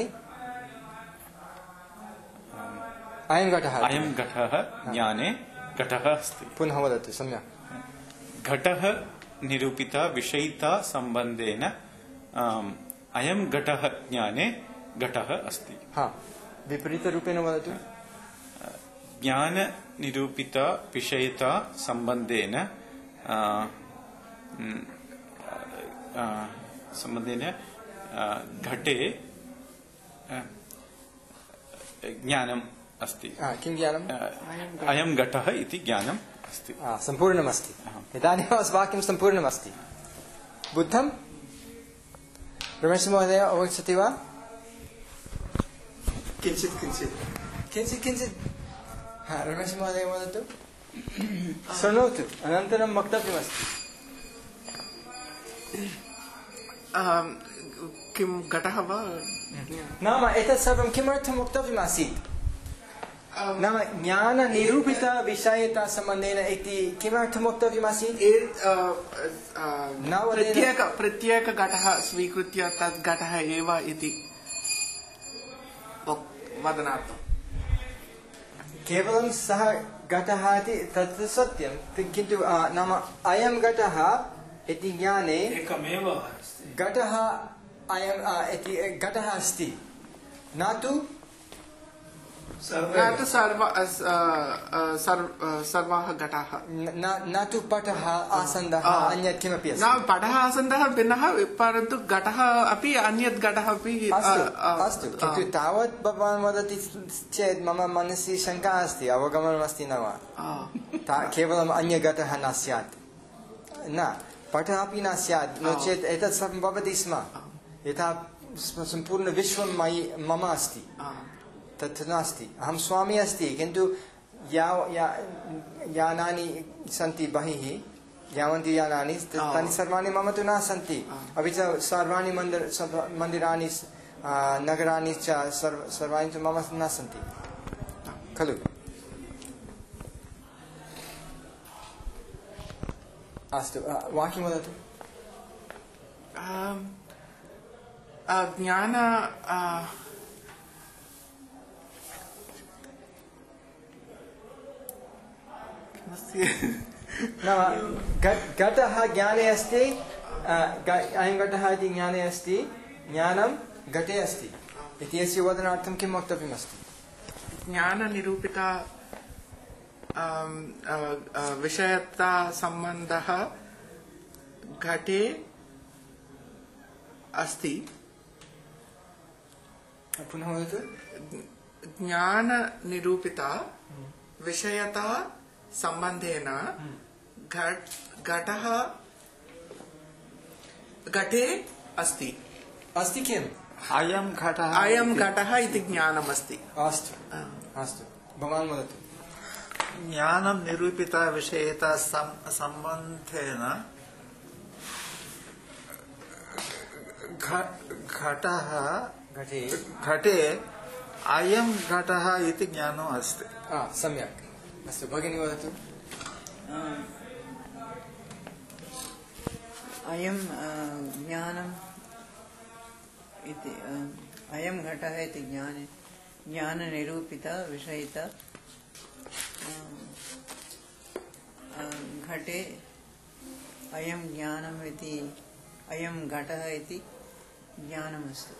अयं घटः अयं घटः ज्ञाने घटः अस्ति। पुनः वदतु सम्यक्। घटः निरूपिता विषयिता सम्बन्धेन अयं घटः ज्ञाने घटः अस्ति। हा विपरीतरूपेण वदतु। ज्ञान निरूपिता विषयिता सम्बन्धेन सम्बन्धेन घटे ज्ञानम् अस्ति। किं ज्ञानम्? अयं घटः इति ज्ञानम् अस्ति। सम्पूर्णमस्ति। इदानीं वाक्यं सम्पूर्णमस्ति। बुद्धं रमेशमहोदय अवगच्छति वा? किञ्चित् किञ्चित् किञ्चित् किञ्चित् हा रमेशमहोदय वदतु। शृणोतु, अनन्तरं वक्तव्यमस्ति। किं घटः वा? नाम एतत् सर्वं किमर्थं वक्तव्यमासीत्? नाम ज्ञाननिरूपितविषयतासम्बन्धेन इति किमर्थं वक्तव्यमासीत्? प्रत्येक प्रत्येक घटः स्वीकृत्य तद् घटः एव इति वदनार्थम्। केवलं सः घटः इति तत् सत्यं, किन्तु नाम अयं घटः इति ज्ञाने एकमेव घटः अयं इति घटः अस्ति, न तु सर्वाः घटाः, न तु पटः आसन्दः अन्यत् किमपि अस्ति। न पटः आसन्दः भिन्नः, परन्तु घटः अपि अन्यत् घटः अपि अस्तु। किन्तु तावत् भवान् वदति चेत् मम मनसि शङ्का अस्ति, अवगमनमस्ति न वा? केवलम् अन्यघटः न स्यात्, न पटः अपि न स्यात्, नो चेत् एतत् सर्वं भवति स्म। यथा सम्पूर्णविश्वं मयि मम अस्ति तत् नास्ति। अहं स्वामी अस्ति, किन्तु या यानानि सन्ति बहिः, यावन्ति यानानि तानि सर्वाणि मम तु न सन्ति। अपि च सर्वाणि मन्दिर मन्दिराणि नगराणि च सर्वाणि तु मम न सन्ति। खलु अस्तु वाक्यं वदतु ज्ञान घटः ज्ञाने अस्ति अयं घटः इति ज्ञाने अस्ति ज्ञानं घटे अस्ति इत्यस्य वदनार्थं किं वक्तव्यमस्ति ज्ञाननिरूपिता विषयता सम्बन्धः घटे अस्ति पुनः वदतु ज्ञाननिरूपिता विषयता सम्बन्धेन घटः घटे अस्ति अस्ति किम् अयं घटः अयं घटः इति ज्ञानम् अस्ति अस्तु अस्तु भवान् वदतु ज्ञानं निरूपिता विषयता सम्बन्धेन घटः घटे घटे अयं घटः इति ज्ञानम् अस्ति सम्यक् अस्तु भगिनी वदतु अयं ज्ञानम् इति अयं घटः इति ज्ञाने ज्ञाननिरूपिता विषयिता घटे अयं ज्ञानम् इति अयं घटः इति ज्ञानमस्ति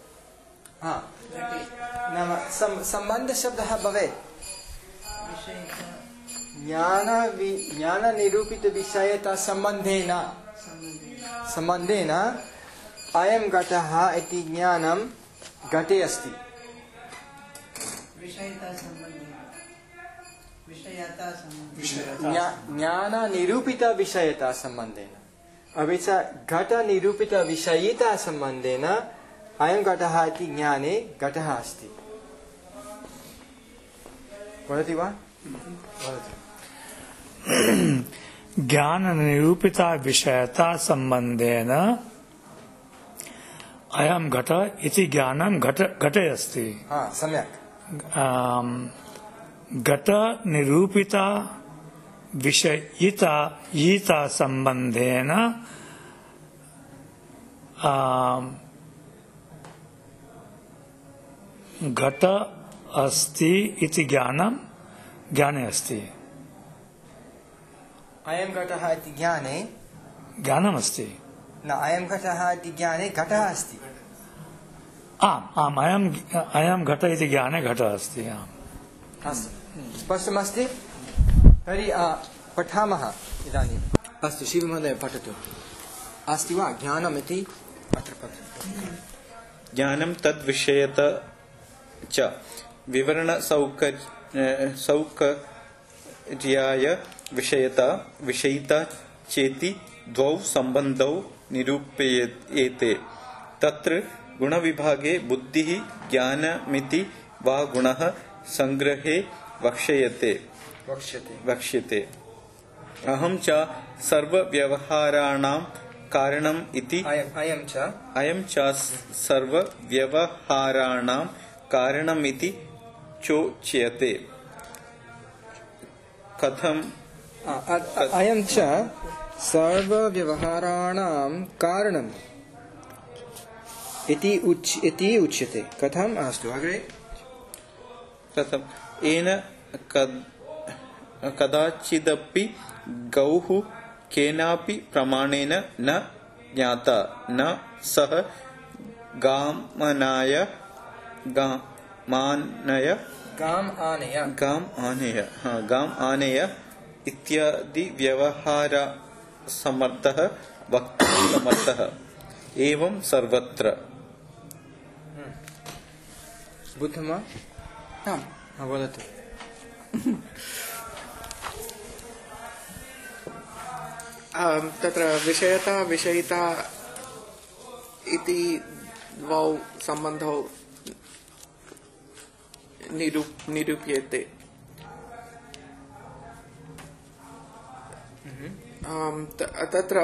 नाम सम्बन्धशब्दः भवेत् विषयिता ज्ञान ज्ञाननिरूपितविषयता सम्बन्धेन सम्बन्धेन अयं घटः इति ज्ञानं घटे अस्ति ज्ञाननिरूपितविषयता सम्बन्धेन अपि च घटनिरूपितविषयिता सम्बन्धेन अयं घटः इति ज्ञाने घटः अस्ति वदति वा ज्ञान निरूपिता विषयता संबंधेन अयं घट इति ज्ञानं घट घटे अस्ति हाँ सम्यक् घट निरूपिता विषयिता यिता संबंधेन घट अस्ति इति ज्ञानं ज्ञाने अस्ति अयं घटः इति ज्ञाने ज्ञानमस्ति न अयं घटः इति ज्ञाने घटः अस्ति आम् आम् अयं अयं घट इति ज्ञाने घटः अस्ति आम् अस्तु स्पष्टमस्ति तर्हि पठामः इदानीम् अस्तु शिवमहोदय पठतु अस्ति वा ज्ञानमिति अत्र पठतु ज्ञानं तद्विषयत च विवरणसौकर्य सौकर्याय विषयता विषयिता चेति द्वौ सम्बन्धौ निरूप्येते तत्र गुणविभागे बुद्धिः ज्ञानमिति वा गुणः संग्रहे वक्ष्यते वक्ष्यते वक्ष्यते अहं च सर्वव्यवहाराणां कारणम् इति अयं च अयं च सर्वव्यवहाराणां कारणम् इति चोच्यते कथं अयं च सर्वव्यवहाराणां कारणम् इति इति उच्यते कथम् अस्तु अग्रे कथं येन कदाचिदपि गौः केनापि प्रमाणेन न ज्ञाता न सः गामनाय गामानय गाम आनय गाम आनेय हाँ गाम आनेय इत्यादि व्यवहार समर्थः वक्तुं समर्थः एवं सर्वत्र बुद्धं वा आम् वदतु तत्र विषयता विषयिता इति द्वौ सम्बन्धौ निरूप निरूप्यते तत्र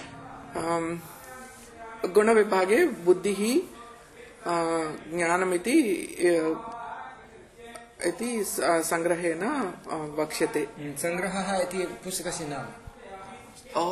गुणविभागे बुद्धिः ज्ञानमिति इति स- सङ्ग्रहेण अ, वक्ष्यते। सङ्ग्रहः इति पुस्तकस्य नाम ओ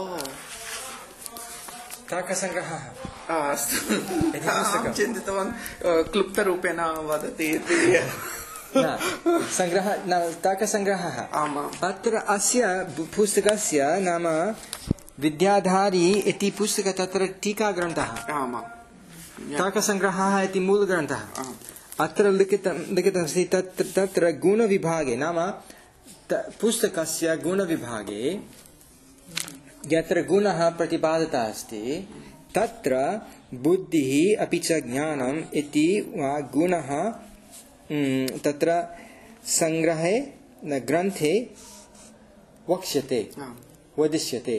तार्कसङ्ग्रहः आ, अस्तु इति अहं पुस्तकं। चिन्तितवान् अ, क्लुप्तरूपेण वदति इति। न सङ्ग्रह न तार्कसङ्ग्रहः। आमाम् अत्र अस्य पुस्तकस्य नाम विद्याधारी इति पुस्तकं तत्र टीकाग्रन्थः आमाम् तार्कसङ्ग्रहः इति मूलग्रन्थः आम्। अत्र लिखितं लिखितमस्ति तत्र तत्र गुणविभागे नाम त- पुस्तकस्य गुणविभागे यत्र गुणः प्रतिपादितः अस्ति तत्र बुद्धिः अपि च ज्ञानम् इति वा गुणः म्, तत्र सङ्ग्रहे न, ग्रन्थे वक्ष्यते आम्। वदिष्यते।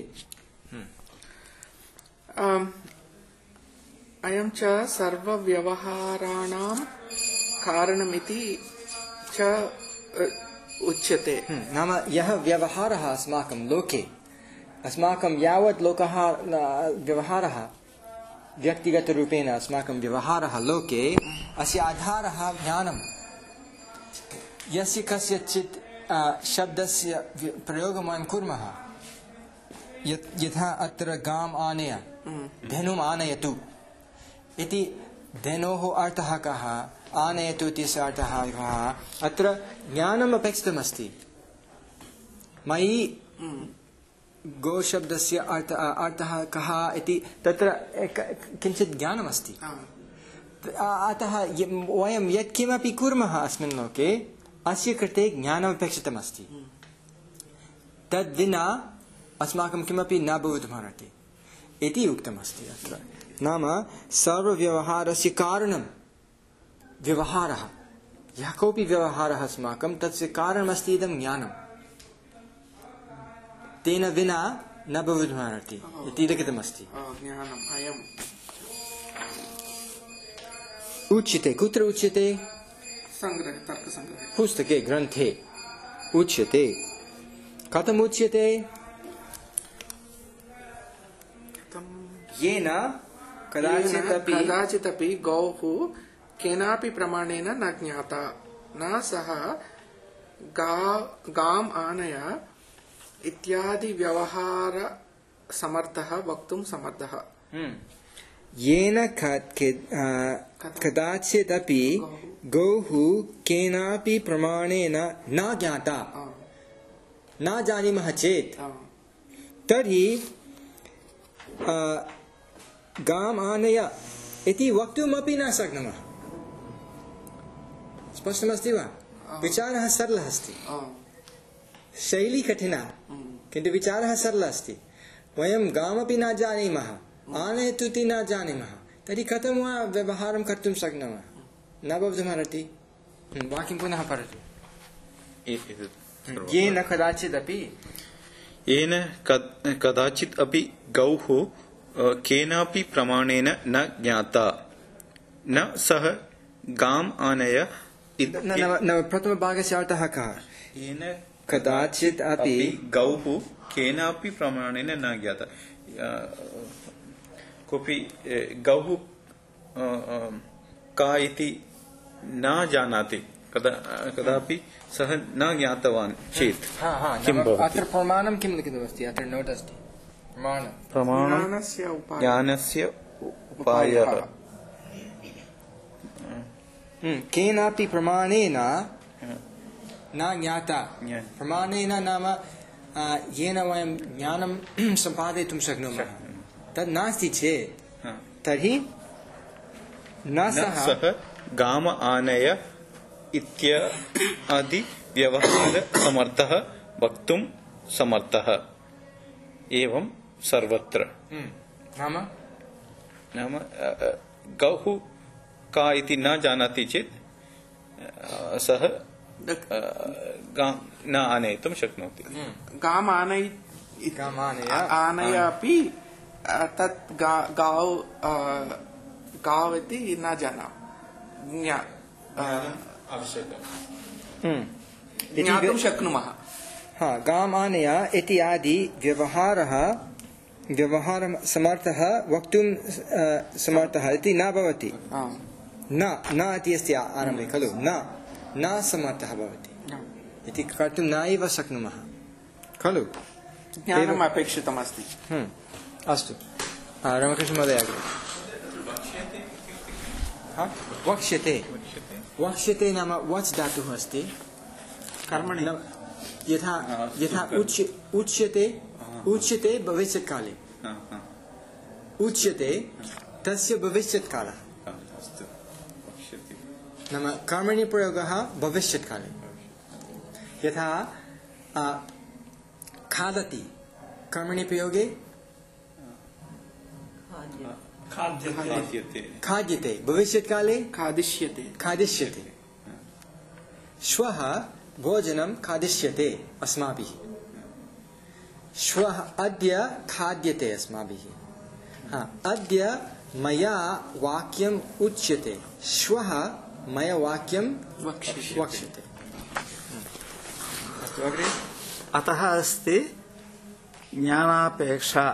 आम्, अयं च सर्वव्यवहाराणां कारणमिति च अ, उच्यते। हम्म, नाम यः व्यवहारः अस्माकं लोके अस्माकं यावत् लोकः न, व्यवहारः व्यक्तिगतरूपेण अस्माकं व्यवहारः लोके अस्य आधारः ज्ञानं। यस्य कस्यचित् अ, शब्दस्य व्य- प्रयोगं वयं कुर्मः यत् यथा अत्र गाम् आनय धेनुम् आनयतु इति धेनोः अर्थः कः आनयतु इत्यस्य अर्थः कः अत्र ज्ञानम् अपेक्षितमस्ति मयि गोशब्दस्य अर्थ अर्थः कः इति तत्र क- किञ्चित् ज्ञानमस्ति आम्। अतः य- वयं यत्किमपि कुर्मः अस्मिन् लोके अस्य कृते ज्ञानमपेक्षितमस्ति तद्विना अस्माकं किमपि न भवितुमर्हति इति उक्तमस्ति अत्र। नाम सर्वव्यवहारस्य कारणं व्यवहारः यः कोऽपि व्यवहारः अस्माकं तस्य कारणमस्ति इदं ज्ञानं तेन विना न भवितुमर्हति इति लिखितमस्ति। अ, ज्ञानम् अयम् उच्यते कुत्र उच्यते सङ्ग्रहे तर्कसङ्ग्रहे पुस्तके ग्रन्थे उच्यते कथम् उच्यते येन कदाचिदपि कदाचिदपि गौः केनापि प्रमाणेन न ज्ञाता न सः गा गाम् आनय इत्यादि व्यवहार समर्थः वक्तुं समर्थः। हम्म। येन क- के- आ, कदाचिदपि गौः केनापि प्रमाणेन न ज्ञाता आ, न जानीमः चेत् आ, तर्हि आ, गाम् आनय इति वक्तुमपि न शक्नुमः। स्पष्टमस्ति वा? विचारः सरलः अस्ति आ, शैली कठिना किन्तु विचारः सरलः अस्ति। वयं गामपि न जानीमः आनयतु इति न जानीमः तर्हि कथं वा व्यवहारं कर्तुं शक्नुमः न भवितुमर्हति। वाक्यं पुनः पठतु। एतत् येन कदाचिदपि येन कद- कदाचित् अपि गौः अ, केनापि प्रमाणेन न ज्ञाता न सः गाम् आनय इत्य- न न- न प्रथमभागस्य अर्थः कः? येन कदाचित् अपि गौः केनापि प्रमाणेन न ज्ञाता अ, कोऽपि अ, गौः अ, अ, का इति न जानाति कदा कदापि सः न ज्ञातवान् चेत् हा हा किं नाम भवति? अत्र प्रमाणं किं लिखितमस्ति अत्र नोट् अस्ति प्रमाणं प्रमाणं ज्ञानस्य उपायः ज्ञानस्य उपायः हम्म, केनापि प्रमाणेन न ज्ञाता ज्ञान। प्रमाणेन नाम आ, येन वयं ज्ञानं सम्पादयितुं शक्नुमः तद् नास्ति चेत् हा। तर्हि न न सः सः गाम आनय इत्यादि व्यवहार समर्थः वक्तुं समर्थः एवं सर्वत्र। हम्म, नाम नाम अ, अ, गौः का इति न जानाति चेत् अ, सः अ, गां न आनयितुं शक्नोति। गाम् आनय गाम् आनय। आनय अपि अ, तत् गा- गाव् अ, गाव् इति न जाना ज्ञा- अ, हम्म, इति ज्ञातुं व्य- शक्नुमः। हा गाम् आनय इत्यादि व्यवहारः व्यवहारं समर्थः वक्तुं अ, समर्थः इति न भवति। आम्। न न इति अस्ति आरम्भे खलु न न समर्थः भवति इति कर्तुं नैव शक्नुमः खलु। ज्ञानम् अपेक्षितमस्ति। अस्तु रामकृष्णमहोदय अग्रे। वक्ष्यते वक्ष्यते नाम वच् धातुः अस्ति कर्मणि यथा यथा उच्य उच्यते उच्यते भविष्यत्काले उच्यते तस्य भविष्यत्कालः नाम कर्मणि प्रयोगः भविष्यत्काले। यथा खादति कर्मणि प्रयोगे खाद्यते खाद्यते भविष्यत्काले खादिष्यते खादिष्यते। श्वः भोजनं खादिष्यते अस्माभिः श्वः अद्य खाद्यते अस्माभिः। हाँ अद्य मया वाक्यम् उच्यते श्वः मया वाक्यं वक्ष्यते। अस्तु अग्रे। अतः अस्ति ज्ञानापेक्षा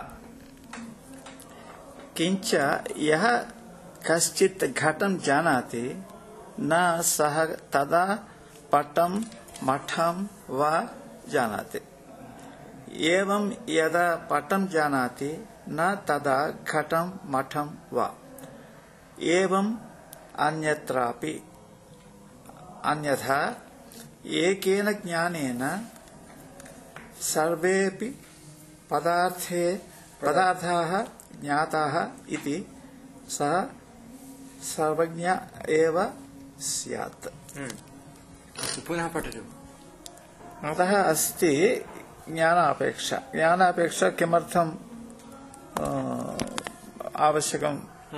किंच यः कश्चित् घटं जानाति न सः तदा पटं मठं वा जानाति। एवं यदा पटं जानाति न तदा घटं मठं वा। एवं अन्यत्रापि अन्यथा एकेन ज्ञानेन सर्वेपि पदार्थे पदार्थाः ज्ञाताः इति सः सर्वज्ञ एव स्यात्। पुनः पठतु। अतः अस्ति ज्ञानापेक्षा। ज्ञानापेक्षा किमर्थं आवश्यकं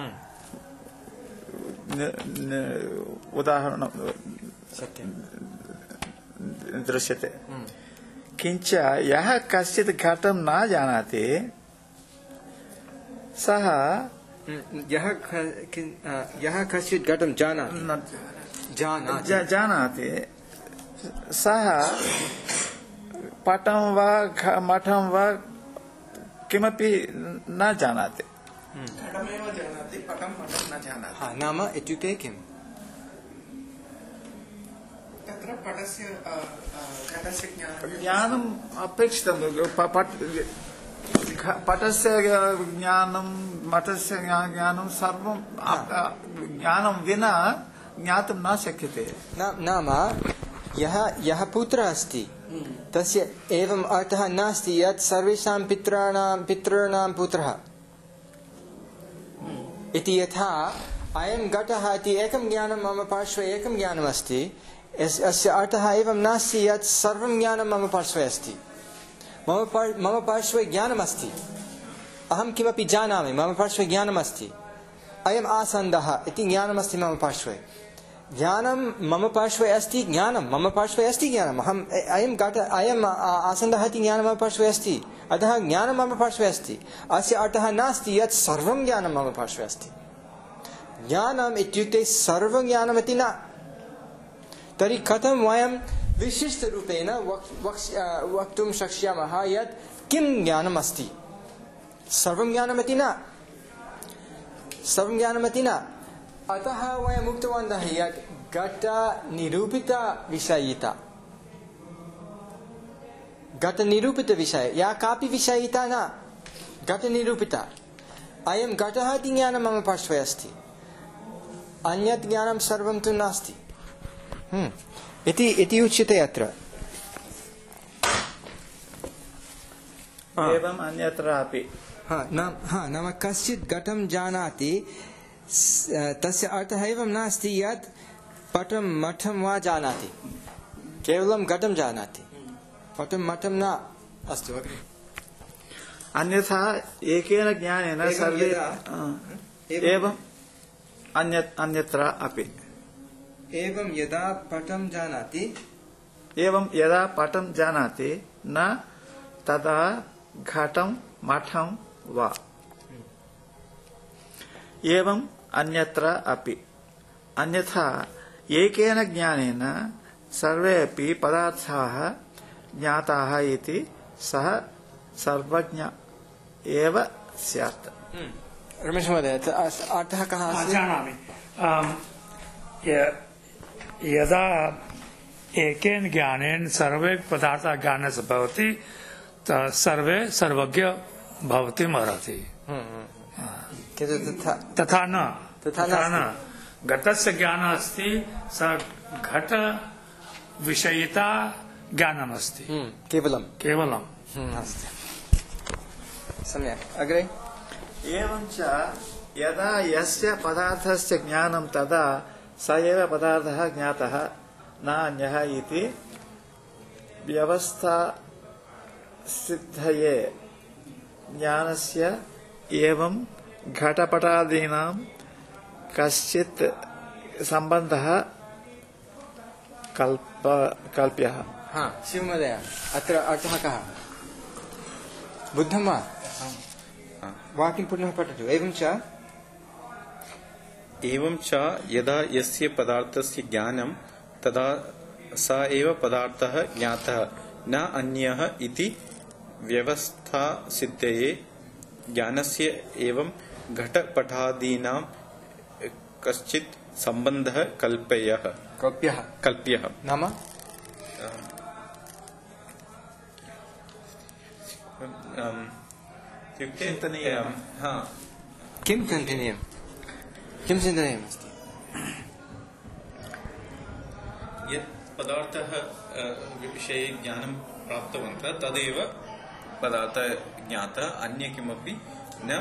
उदाहरणं दृश्यते। किंच यः कश्चित् घटं न जानाति सः यः यः कश्चित् घटं जानाति जानाति सः पटं वा मठं वा किमपि न जानाति। घटमेव जानाति पटं मठं न जानाति। नाम इत्युक्ते किम्? तत्र पटस्य घटस्य ज्ञानम् अपेक्षितं। पटस्य ज्ञानं मठस्य ज्ञानं सर्वं ज्ञानं विना ज्ञातुं न शक्यते। नाम यः यः पुत्रः अस्ति तस्य एवम् अर्थः नास्ति यत् सर्वेषां पितॄणां पितॄणां पुत्रः इति। यथा अयं घटः इति एकं ज्ञानं मम पार्श्वे एकं ज्ञानम् अस्ति अस्य अर्थः एवं नास्ति यत् सर्वं ज्ञानं मम पार्श्वे अस्ति। मम पार् मम पार्श्वे ज्ञानमस्ति अहं किमपि जानामि मम पार्श्वे ज्ञानमस्ति अयम् आसन्दः इति ज्ञानमस्ति मम पार्श्वे। ज्ञानं मम पार्श्वे अस्ति ज्ञानं मम पार्श्वे अस्ति ज्ञानम् अहम् अयं घट अयम् आसन्दः इति ज्ञानं मम पार्श्वे अस्ति अतः ज्ञानं मम पार्श्वे अस्ति। अस्य अर्थः नास्ति यत् सर्वं ज्ञानं मम पार्श्वे अस्ति। ज्ञानम् इत्युक्ते सर्वं ज्ञानमिति न। तर्हि कथं वयं विशिष्टरूपेण वक्तुं शक्ष्यामः यत् किं ज्ञानम् अस्ति? सर्वं ज्ञानमिति न सर्वं ज्ञानमिति न। अतः वयम् उक्तवन्तः यत् घटनिरूपिता विषयिता घटनिरूपितविषय या कापि विषयिता न घटनिरूपिता। अयं घटः इति ज्ञानं मम पार्श्वे अस्ति अन्यत् ज्ञानं सर्वं तु नास्ति इति इति उच्यते अत्र। एवम् अन्यत्रापि नाम कश्चित् घटं जानाति तस्य अर्थः एवं नास्ति यत् पटं मठं वा जानाति केवलं घटं जानाति पटं मठं न। अस्तु अग्रे। अन्यथा एकेन ज्ञानेन सर्वे एवं अन्यत् अन्यत्र अपि। एवं यदा पटं जानाति एवं यदा पटं जानाति न तदा घटं मठं वा। एवं अन्यत्र अपि। अन्यथा एकेन ज्ञानेन सर्वे अपि पदार्थाः ज्ञाताः इति सः सर्वज्ञ एव स्यात्। रमेश महोदय अर्थः कः? जानामि। यदा एकेन ज्ञानेन सर्वे पदार्थाः ज्ञानस्य भवति सर्वे सर्वज्ञ भवति अर्हति। किन्तु तथा तथा न तथा तथा न नास्ति। घटस्य ज्ञानम् अस्ति स घट विषयिता ज्ञानमस्ति केवलं केवलम् अस्ति। सम्यक् अग्रे। एवञ्च यदा यस्य पदार्थस्य ज्ञानं तदा स एव पदार्थः ज्ञातः न अन्यः इति व्यवस्था सिद्धये ज्ञानस्य एवं घटपटादीनां कश्चित् सम्बन्धः कल्प कल्प्यः। हा शिवमहोदय अत्र अर्थः कः? बुद्धं वा? वाक्यं पुनः पठतु। एवं च एवं च यदा यस्य पदार्थस्य ज्ञानं तदा स एव पदार्थः ज्ञातः न अन्यः इति व्यवस्था सिद्धये ज्ञानस्य एवं घटपटादीनां कश्चित् सम्बन्धः कल्प्यः कल्प्यः कल्प्यः नाम चिन्तनीयं। हा किं चिन्तनीयं? किं चिन्तनीयम् अस्ति? यत् पदार्थः विषये ज्ञानं प्राप्तवन्तः तदेव पदार्थः ज्ञातः, अन्य किमपि न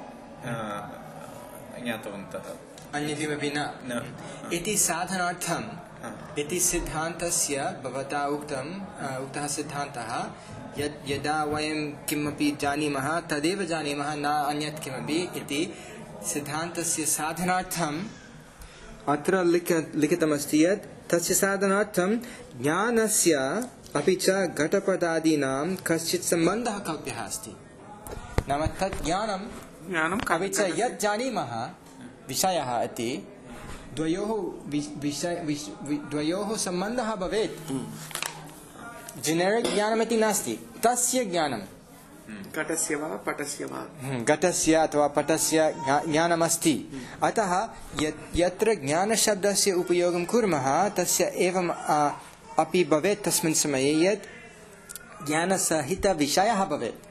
ज्ञातवन्तः। अन्य किमपि न न इति साधनार्थम् इति सिद्धान्तस्य भवता उक्तं उक्तः सिद्धान्तः यत् यदा वयं किमपि जानीमः तदेव जानीमः न अन्यत् किमपि इति सिद्धान्तस्य साधनार्थम् अत्र लिख लिखितमस्ति यत् तस्य साधनार्थं ज्ञानस्य अपि च घटपटादीनां कश्चित् सम्बन्धः कल्प्यः अस्ति। नाम तत् ज्ञानं ज्ञानं अपि च यत् जानीमः विषयः इति द्वयोः विषय द्वयोः सम्बन्धः भवेत्। जेनेरिक् ज्ञानमिति नास्ति, तस्य ज्ञानं घटस्य वा पटस्य वा घटस्य अथवा पटस्य ज्ञानमस्ति। अतः यत्र ज्ञानशब्दस्य उपयोगं कुर्मः तस्य एवम् अपि भवेत् तस्मिन् समये यत् ज्ञानसहितविषयः भवेत्।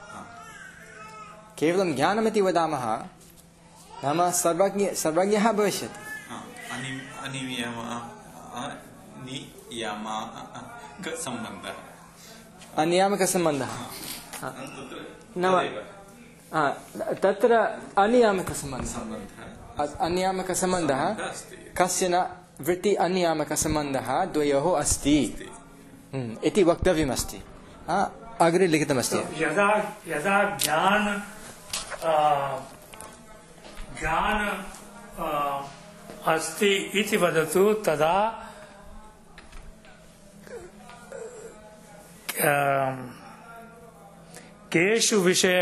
केवलं ज्ञानमिति वदामः नाम सर्वज्ञ सर्वज्ञः भविष्यति। अनियामकसम्बन्धः नाम तत्र अनियामकसम्बन्धः अनियामकसम्बन्धः कश्चन वृत्ति अनियामकसम्बन्धः द्वयोः अस्ति इति वक्तव्यमस्ति। अग्रे लिखितमस्ति यदा यदा ज्ञान ज्ञान अस्ति इति वदतु तदा केषु विषय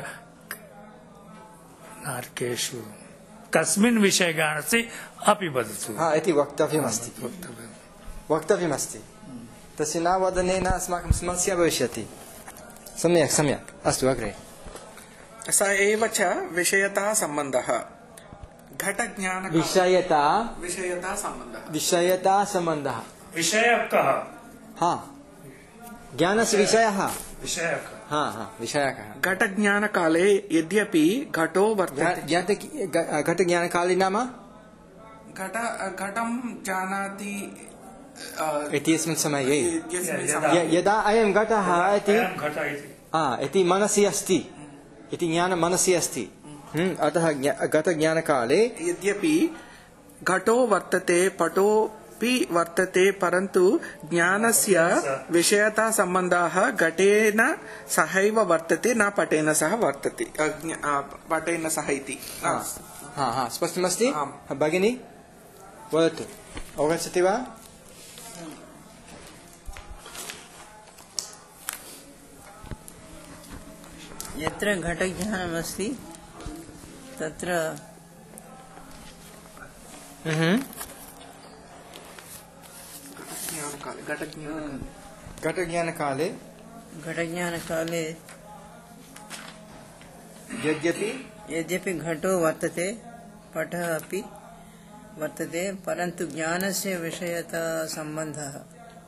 केषु कस्मिन् विषयज्ञानस्य अपि वदतु इति वक्तव्यमस्ति वक्तव्यमस्ति तस्य न वदनेन अस्माकं समस्या भविष्यति। सम्यक् सम्यक् अस्तु अग्रे। स एव च विषयता सम्बन्धः घटज्ञान विषयता विषयता सम्बन्धः विषयता सम्बन्धः विषयः कः? हाँ ज्ञानस्य विषयः विषयः हाँ हाँ विषयः घटज्ञानकाले यद्यपि घटो वर्तते घटज्ञानकाले नाम घट घटं जानाति इत्यस्मिन् समये यदा अयं घटः इति मनसि अस्ति इति ज्ञानं मनसि अस्ति। अतः घटज्ञानकाले यद्यपि घटो वर्तते पटोऽपि वर्तते परन्तु ज्ञानस्य विषयता सम्बन्धः घटेन सहैव वर्तते न पटेन सह वर्तते पटेन सह इति। हाँ हाँ स्पष्टमस्ति भगिनी वदतु अवगच्छति वा? यत्र घटज्ञानमस्ति तत्र घटज्ञानकाले घटज्ञानकाले यद्यपि यद्यपि घटो वर्तते पटः अपि वर्तते परन्तु ज्ञानस्य विषयता सम्बन्धः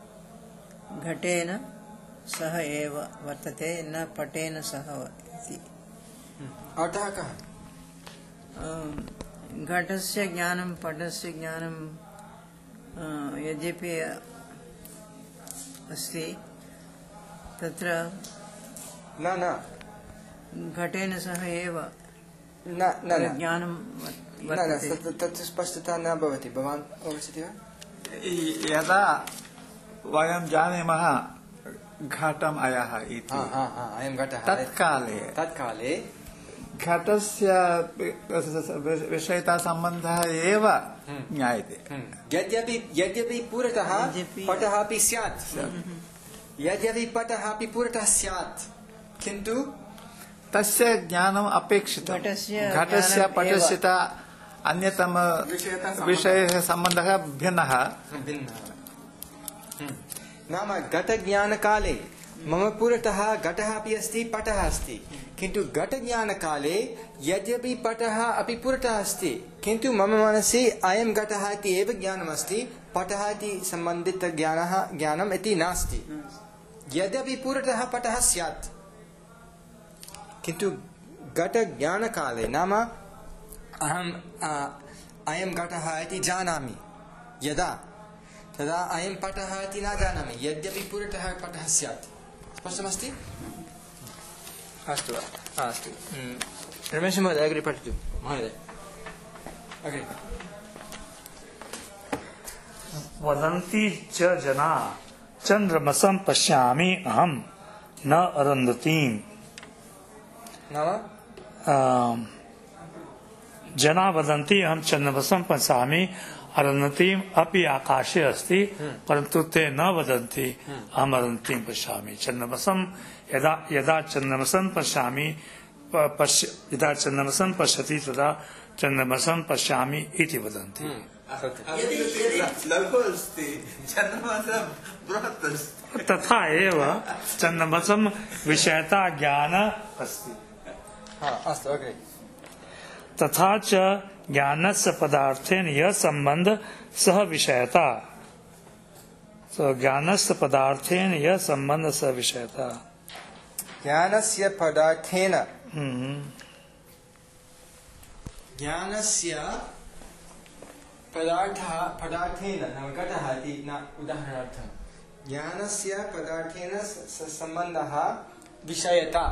घटेन सह एव वर्तते न पटेन सह इति। अर्थः कः? घटस्य ज्ञानं पटस्य ज्ञानं यद्यपि अस्ति तत्र न न घटेन सह एव न न न ज्ञानं न वर्तते। न तत् स्पष्टता न भवति। भवान् अवगच्छति वा? यदा वयं जानीमः घटम् अयः इति, हा हा हा अयं घटः, तत्काले तत्काले घटस्य विषयता सम्बन्धः एव ज्ञायते। यद्यपि यद्यपि पुरतः यद्यपि- पटः अपि स्यात्, यद्यपि पटः अपि पुरतः स्यात्, किन्तु तस्य ज्ञानम् अपेक्षितं। घटस्य घटस्य ज्ञानम् पटस्य च अन्यतम विषयः सम्बन्धः भिन्नः। भिन्नः। नाम घटज्ञानकाले मम पुरतः घटः अपि अस्ति, पटः अस्ति, किन्तु घटज्ञानकाले यद्यपि पटः अपि पुरतः अस्ति, किन्तु मम मनसि अयं घटः इति एव ज्ञानमस्ति, पटः इति सम्बन्धितज्ञानः ज्ञानम् इति नास्ति। यद्यपि पुरतः पटः स्यात्, किन्तु घटज्ञानकाले नाम अहम् अयं घटः इति जानामि यदा, तदा अयं पटः इति न जानामि, यद्यपि पुरतः पटः स्यात्। स्पष्टमस्ति? अस्तु अस्तु रमेश महोदय अग्रे पठतु। महोदय अग्रे। वदन्ति च जना चन्द्रमसं पश्यामि अहं न अरुन्धतीम्। नाम जना वदन्ति अहं चन्द्रमसं पश्यामि अरुन्धतीम् अपि आकाशे अस्ति, परन्तु ते न वदन्ति अहम् अरुन्धतीं पश्यामि। चन्द्रमसं यदा यदा चन्द्रमसं पश्यामि पश्य यदा चन्द्रमसं पश्यति तदा चन्द्रमसं पश्यामि इति वदन्ति। लघु अस्ति, चन्द्रमसः बृहत् अस्ति। तथा एव चन्द्रमसं विषयता ज्ञान अस्ति। अस्तु अग्रे। तथा च ज्ञानस्य पदार्थेन यह संबंध सह विषयता। so ज्ञानस्य पदार्थेन यह संबंध सह विषयता। ज्ञानस्य पदार्थेन हम्म ज्ञानस्य पदार्थः पदार्थेन नाम घटः इति न उदाहरणार्थं ज्ञानस्य पदार्थेन स- सम्बन्धः विषयता।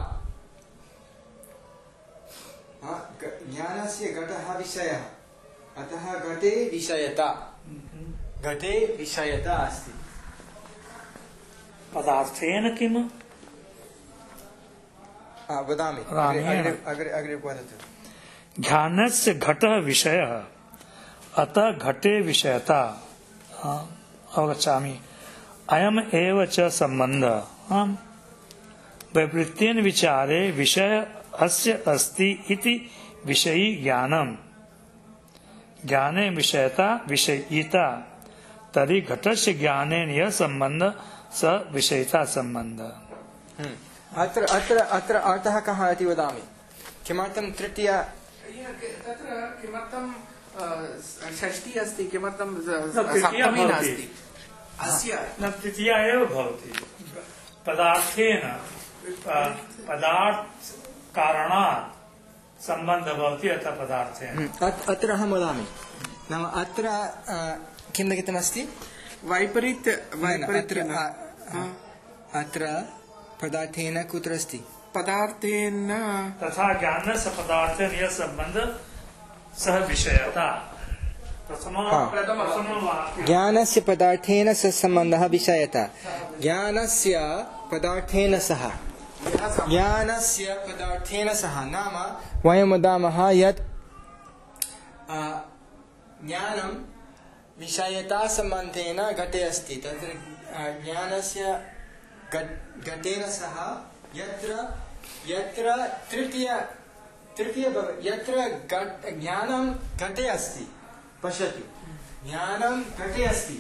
हा, ग- ज्ञानस्य घटः विषयः, अतः घटे विषयता, घटे विषयता अस्ति। पदार्थेन किम? हा, वदामि अग्रे रामेण। अग्रे अग्रे अग्रे वदतु। ज्ञानस्य घटः विषयः, अतः घटे विषयता। हाँ, अवगच्छामि। अयम एव च सम्बन्धः। आम्, वैपरीत्येन विचारे विषय अस्य अस्ति इति विषयी ज्ञानम्। ज्ञाने विषयता विषयिता, तर्हि घटस्य ज्ञानेन यह सम्बन्ध स विषयिता सम्बन्धः। अत्र अत्र अत्र अर्थः कः इति वदामि। किमर्थं तृतीय तत्र किमर्थं षष्ठी अस्ति, किमर्थं तृतीया सप्तमी भवति। नास्ति? अस्य न तृतीया एव भवति। पदार्थेन पदार्थ कारणात् सम्बन्धः भवति, अतः पदार्थेन। अत्- अत्र अहं वदामि। नाम अत्र अ, किं लिखितमस्ति? वैपरीत्य अत्र वैपरीत्य न। अ, अत्र पदार्थेन कुत्र अस्ति? पदार्थेन तथा ज्ञानस्य पदार्थेन यह संबंध सह विषयता। प्रथमं हाँ। प्रथमं वाक्यं। ज्ञानस्य पदार्थेन सह सम्बन्धः विषयता। ज्ञानस्य पदार्थेन सह ज्ञानस्य पदार्थेन सह नाम वयं वदामः यत् अ, ज्ञानं विषयतासम्बन्धेन घटे अस्ति। तत्र अ, ज्ञानस्य घ- घटेन सह यत्र यत्र तृतीय तृतीय भव- यत्र घट- ज्ञानं घटे अस्ति, पश्यतु, ज्ञानं घटे अस्ति,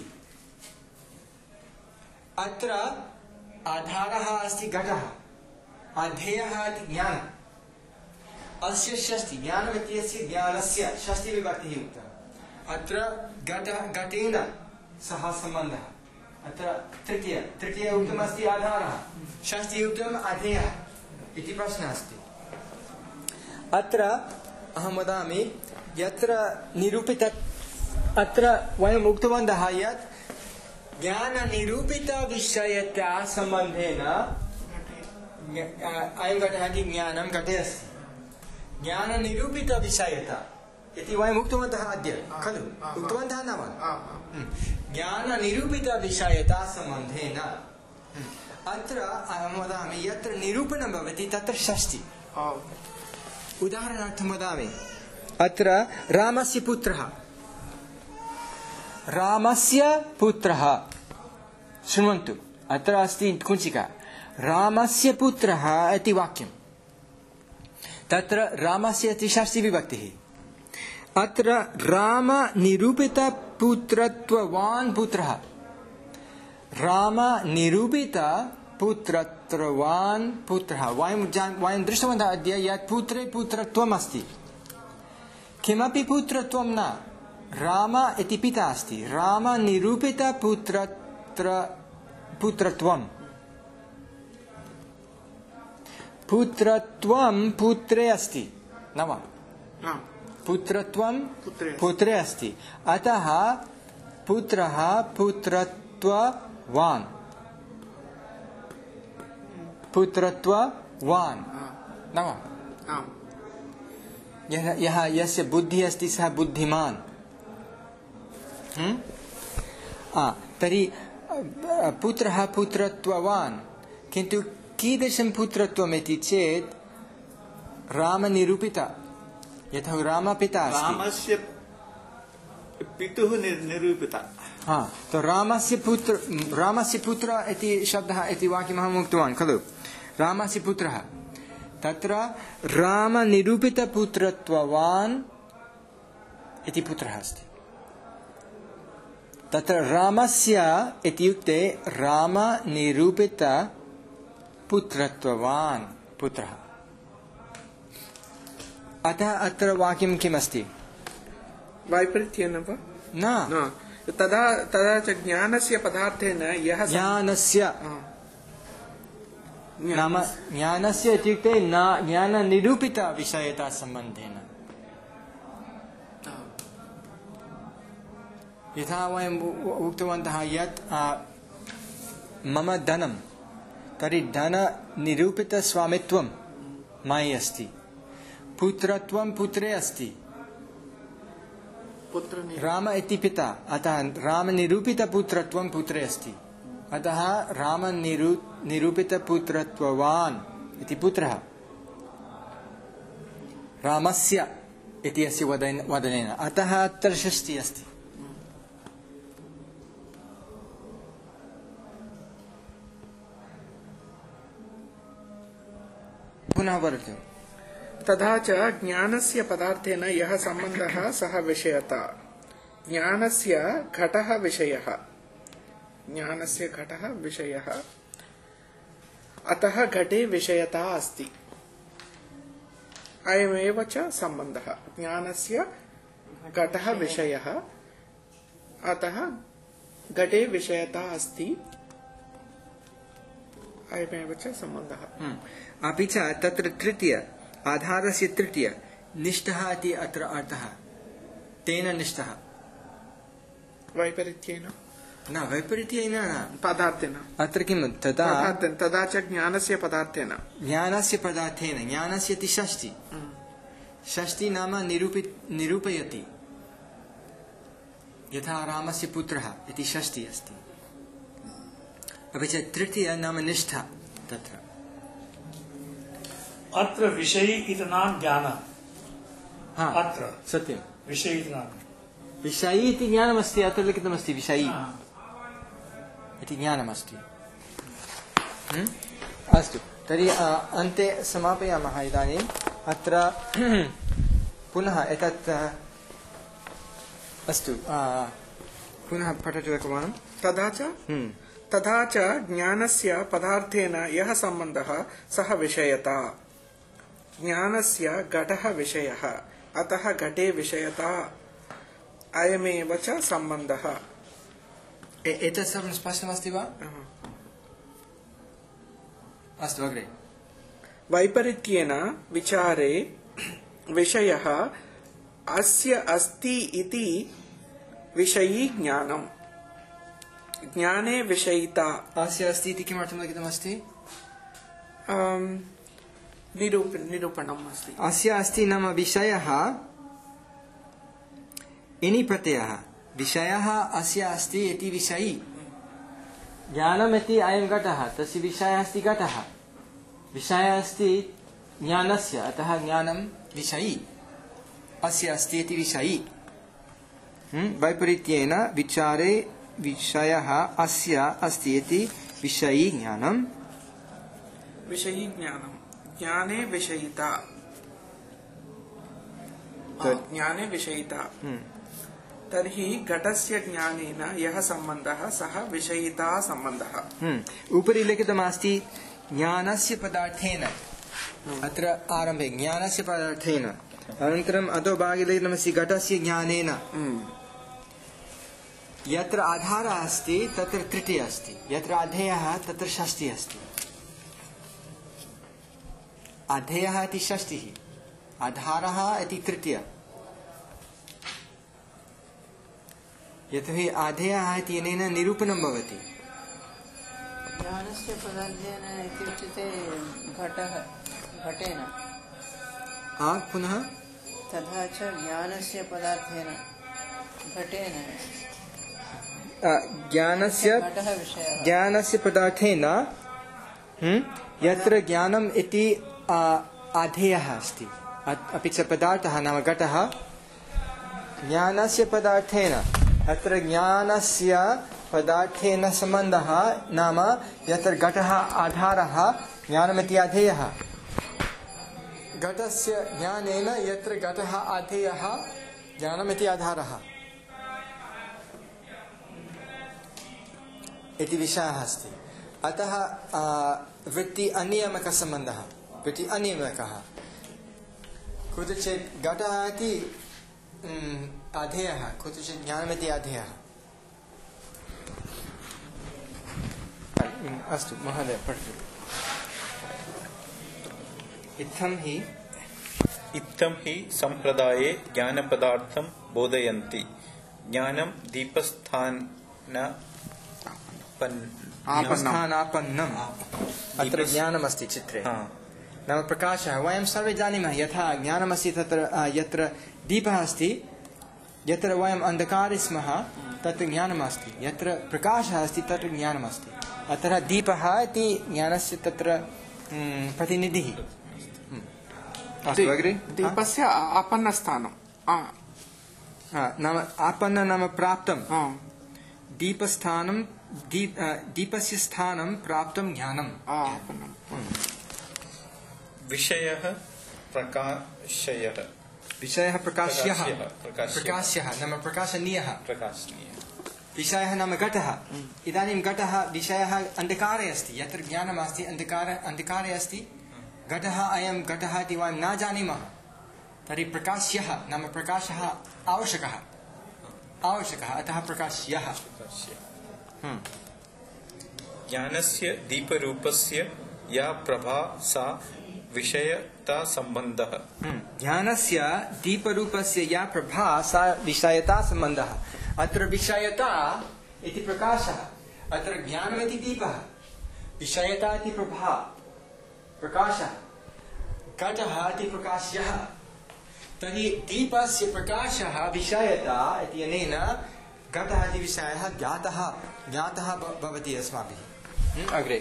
अत्र आधारः अस्ति घटः, अध्येयः इति ज्ञानम्, अस्य षष्ठी ज्ञानम् इत्यस्य ज्ञानस्य षष्ठी विभक्तिः उक्ता। अत्र घट घटेन सह सम्बन्धः, अत्र तृतीय तृतीय उक्तमस्ति आधारः, षष्ठी उक्तम् अधेयः इति प्रश्नः अस्ति। अत्र अहं वदामि यत्र निरूपित अत्र वयम् उक्तवन्तः यत् ज्ञाननिरूपितविषयता सम्बन्धेन अयं घटः इति ज्ञानं घटे अस्ति। ज्ञाननिरूपितविषयता इति वयम् उक्तवन्तः अद्य खलु, उक्तवन्तः न वा? ज्ञाननिरूपितविषयता सम्बन्धेन अत्र अहं वदामि यत्र निरूपणं भवति तत्र षष्ठी। उदाहरणार्थं वदामि, अत्र रामस्य पुत्रः रामस्य पुत्रः शृण्वन्तु, अत्र अस्ति कुञ्चिका, रामस्य पुत्रः इति वाक्यं, तत्र रामस्य इति षष्ठी विभक्तिः। अत्र राम निरूपित पुत्रत्ववान् पुत्रः, राम निरूपित पुत्रत्ववान् पुत्रः। वयं वयं दृष्टवन्तः अद्य यत् पुत्रे पुत्रत्वम् अस्ति, किमपि पुत्रत्वं न, राम इति पिता अस्ति, राम निरूपित पुत्रत्र पुत्रत्वं पुत्रत्वं पुत्रे अस्ति न वा? पुत्रत्वं पुत्रे अस्ति, अतः पुत्रः पुत्रत्ववान् पुत्रत्ववान् न वा? यः यस्य बुद्धिः अस्ति सः बुद्धिमान्। तर्हि पुत्रः पुत्रत्ववान्, किन्तु कीदृशं पुत्रत्वम् इति चेत् रामनिरूपित, यथा रामपिता अस्ति, रामस्य पितुः निरूपित। हा, तो रामस्य पुत्र रामस्य पुत्र इति शब्दः इति वाक्यम् अहम् उक्तवान् खलु, रामस्य पुत्रः, तत्र रामनिरूपितपुत्रत्ववान् इति पुत्रः अस्ति। तत्र रामस्य इत्युक्ते रामनिरूपितपुत्रत्ववान् पुत्रः। अतः अत्र वाक्यं किमस्ति? वैपरीत्येन वा? न, तदा तदा च ज्ञानस्य पदार्थेन यः ज्ञानस्य नाम ज्ञानस्य इत्युक्ते न ज्ञाननिरूपितविषयता सम्बन्धेन। यथा वयम् उक्तवन्तः यत् मम धनं, तर्हि धननिरूपितस्वामित्वं मयि अस्ति, पुत्रत्वं पुत्रे अस्ति, राम इति पिता, अतः रामनिरूपितपुत्रत्वं पुत्रे अस्ति, अतः रामनिरू निरूपितपुत्रत्ववान् इति पुत्रः। रामस्य इति अस्य वदनेन, अतः अत्र षष्ठी अस्ति। पुनः वदतु। तथा च ज्ञानस्य पदार्थेन यः सम्बन्धः सः विषयता। ज्ञानस्य घटः विषयः, ज्ञानस्य घटः विषयः, अतः घटे विषयता अस्ति। अयमेव च सम्बन्धः, ज्ञानस्य घटः विषयः, अतः घटे विषयता अस्ति, अयमेव च सम्बन्धः। अपि च तत्र तृतीय आधारस्य तृतीय निष्ठः इति अत्र अर्थः, तेन निष्ठः। वैपरीत्येन न, वैपरीत्येन न, पदार्थेन। अत्र किं तदा तदा च ज्ञानस्य पदार्थेन, ज्ञानस्य पदार्थेन, ज्ञानस्य इति षष्ठी, षष्ठी नाम निरूपि निरूपयति, यथा रामस्य पुत्रः इति षष्ठी अस्ति। अपि च तृतीय नाम निष्ठा। तत्र अत्र विषयी इतना ज्ञान, अत्र सत्यं विषयी इतना विषयी इति ज्ञानमस्ति, अत्र लिखितमस्ति विषयी इति ज्ञानमस्ति। अस्तु, तर्हि अन्ते समापयामः इदानीम्। अत्र पुनः एतत् अस्तु, पुनः पठतु एकवारं। तथा च तथा च ज्ञानस्य पदार्थेन यः सम्बन्धः सः विषयता। ज्ञानस्य घटः विषयः, अतः घटे विषयता, अयमेव च सम्बन्धः। एतत् सर्वं स्पष्टमस्ति वा? अस्तु अग्रे। वैपरीत्येन विचारे विषयः अस्य अस्ति इति विषयी ज्ञानम्। ज्ञाने विषयिता। अस्य अस्ति इति किमर्थं लिखितमस्ति? निरूप निरूपणम् अस्ति। अस्य अस्ति नाम विषयः इनि प्रत्ययः। विषयः अस्य अस्ति इति विषयी। ज्ञानम् इति अयं घटः, तस्य विषयः अस्ति घटः। विषयः अस्ति ज्ञानस्य, अतः ज्ञानं विषयी। अस्य अस्ति इति विषयी। वैपरीत्येन विचारे विषयः अस्य अस्ति इति विषयी ज्ञानम्। विषयी ज्ञानम्। ज्ञाने विषयिता। ज्ञाने विषयिता। तर्हि घटस्य ज्ञानेन यः सम्बन्धः सः विषयिता सम्बन्धः। उपरि लिखितमस्ति ज्ञानस्य पदार्थेन। अत्र आरम्भे ज्ञानस्य पदार्थेन, अनन्तरम् अधोभागे लिखितमस्ति घटस्य ज्ञानेन। यत्र आधारः अस्ति तत्र तृतीया अस्ति, यत्र अधेयः तत्र षष्टिः अस्ति। अधेयः इति षष्टिः, आधारः इति तृतीया। यतोहि अधेयः इति अनेन निरूपणं भवति। ज्ञानस्य पदार्थेन इत्युच्यते घटः घटेन। आ पुनः तथा च ज्ञानस्य पदार्थेन घटेन। ज्ञानस्य घटः विषयः। ज्ञानस्य पदार्थेन यत्र ज्ञानम् इति अधेयः अस्ति, अपि च पदार्थः नाम घटः। ज्ञानस्य पदार्थेन, अत्र ज्ञानस्य पदार्थेन सम्बन्धः नाम यत्र घटः आधारः, ज्ञानमिति अधेयः। घटस्य ज्ञानेन यत्र घटः अधेयः, ज्ञानमिति आधारः इति विषयः अस्ति। अतः वृत्ति अनियमकः सम्बन्धः। वृत्ति अनियमकः कुत्रचित् घटः इति अधेयः, कुत्रचित् ज्ञानमिति अधेयः। अस्तु महोदय पठतु। इत्थं हि इत्थं हि सम्प्रदाये ज्ञानपदार्थं बोधयन्ति। ज्ञानं दीपस्थान स्थानापन्नम्। अत्र ज्ञानमस्ति चित्रे, नाम प्रकाशः। वयं सर्वे जानीमः यथा ज्ञानमस्ति तत्र यत्र दीपः अस्ति, यत्र वयम् अन्धकारे स्मः तत्र ज्ञानमस्ति, यत्र प्रकाशः अस्ति तत्र ज्ञानमस्ति। अतः दीपः इति ज्ञानस्य तत्र प्रतिनिधिः। अस्तु अग्रे। दीपस्य आपन्नस्थानं नाम आपन्न नाम प्राप्तं। दीपस्थानं दीप दीपस्य स्थानं प्राप्तं ज्ञानम्। विषयः प्रकाशयः। विषयः प्रकाश्यः। प्रकाश्यः नाम प्रकाशनीयः। प्रकाशनीयः। विषयः नाम घटः। इदानीं घटः विषयः अन्धकारे अस्ति, यत्र ज्ञानमस्ति अन्धकारे अन्धकारे अस्ति। घटः अयं घटः इति वयं न जानीमः, तर्हि प्रकाश्यः नाम प्रकाशः आवश्यकः आवश्यकः अतः प्रकाश्यः। ज्ञानस्य दीपरूपस्य या प्रभा सा विषयता संबंधः। ज्ञानस्य दीपरूपस्य या प्रभा सा विषयता संबंधः। अत्र विषयता इति प्रकाशः, अत्र ज्ञानमिति दीपः, विषयता इति प्रभा प्रकाशः, घटः इति प्रकाश्यः। तर्हि दीपस्य प्रकाशः विषयता इति अनेन घटः इति विषयः ज्ञातः ज्ञातः भवति अस्माभिः। अग्रे।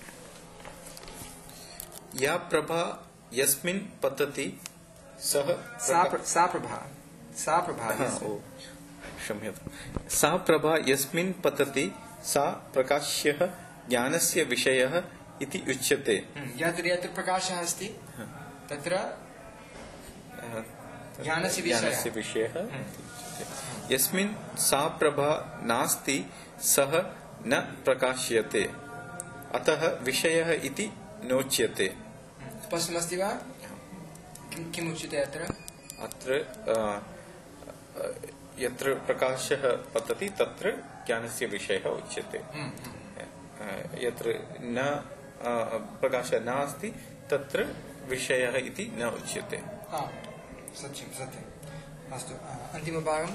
या प्रभा यस्मिन् पतति सः सा सा प्रभा सा प्रभा क्षम्यतां सा प्रभा यस्मिन् पतति सा प्रकाश्यः ज्ञानस्य विषयः इति उच्यते। यत्र यत्र प्रकाशः अस्ति तत्र ज्ञानस्य ज्ञानस्य विषयः। यस्मिन् सा प्रभा नास्ति सः न प्रकाश्यते, अतः विषयः इति नोच्यते। स्पष्टमस्ति वा? किम् उच्यते अत्र? अत्र यत्र प्रकाशः पतति तत्र ज्ञानस्य विषयः उच्यते। यत्र न प्रकाशः नास्ति तत्र विषयः इति न उच्यते। सत्यं सत्यम्। अस्तु, अन्तिमभागम्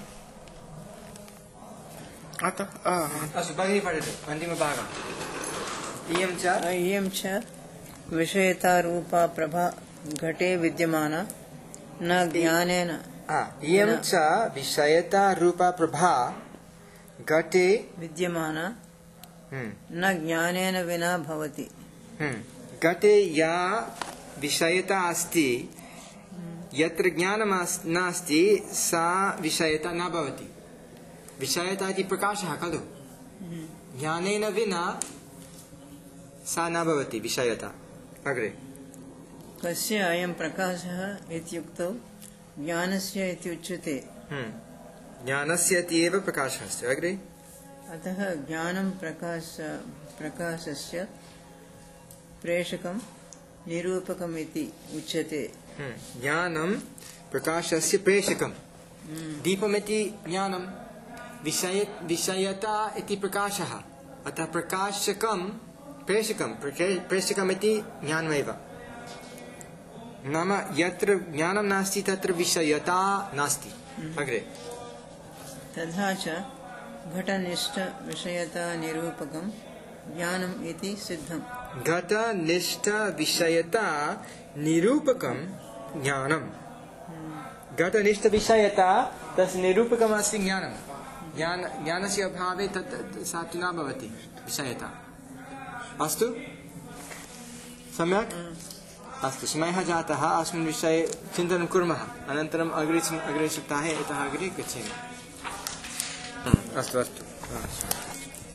अस्तु भगिनी पठतु। अन्तिमभागम् इयं च इयं च विषयतारूपा प्रभा घटे विद्यमाना न ज्ञानेन इयं च विषयतारूपा प्रभा घटे विद्यमाना न ज्ञानेन विना भवति। घटे या विषयता अस्ति यत्र ज्ञानं नास्ति सा विषयता न भवति। विषयता इति प्रकाशः खलु, ज्ञानेन विना सा न भवति विषयता। अग्रे कस्य अयं प्रकाशः इत्युक्तौ ज्ञानस्य इति उच्यते। ज्ञानस्य इति एव प्रकाशः अस्ति। अग्रे अतः ज्ञानं प्रकाश प्रकाशस्य प्रेषकं निरूपकम् इति उच्यते। ज्ञानं प्रकाशस्य प्रेषकं, दीपमिति ज्ञानं, विषय विषयता इति प्रकाशः, अतः प्रकाशकं प्रेषकं प्रेषकमिति ज्ञानमेव। नाम यत्र ज्ञानं नास्ति तत्र विषयता नास्ति। अग्रे तथा च घटनिष्ठ विषयता निरूपकं ज्ञानम् इति सिद्धम्। घटनिष्ठ विषयता निरूपकं ज्ञानं। घटनिष्ठ विषयता तस्य निरूपकम् अस्ति ज्ञानं। ज्ञान ज्ञानस्य अभावे तत् सा तु न भवति विषयता। अस्तु, सम्यक्। अस्तु, समयः जातः। अस्मिन् विषये चिन्तनं कुर्मः। अनन्तरम् अग्रे अग्रे सप्ताहे इतः अग्रे गच्छेम। अस्तु अस्तु।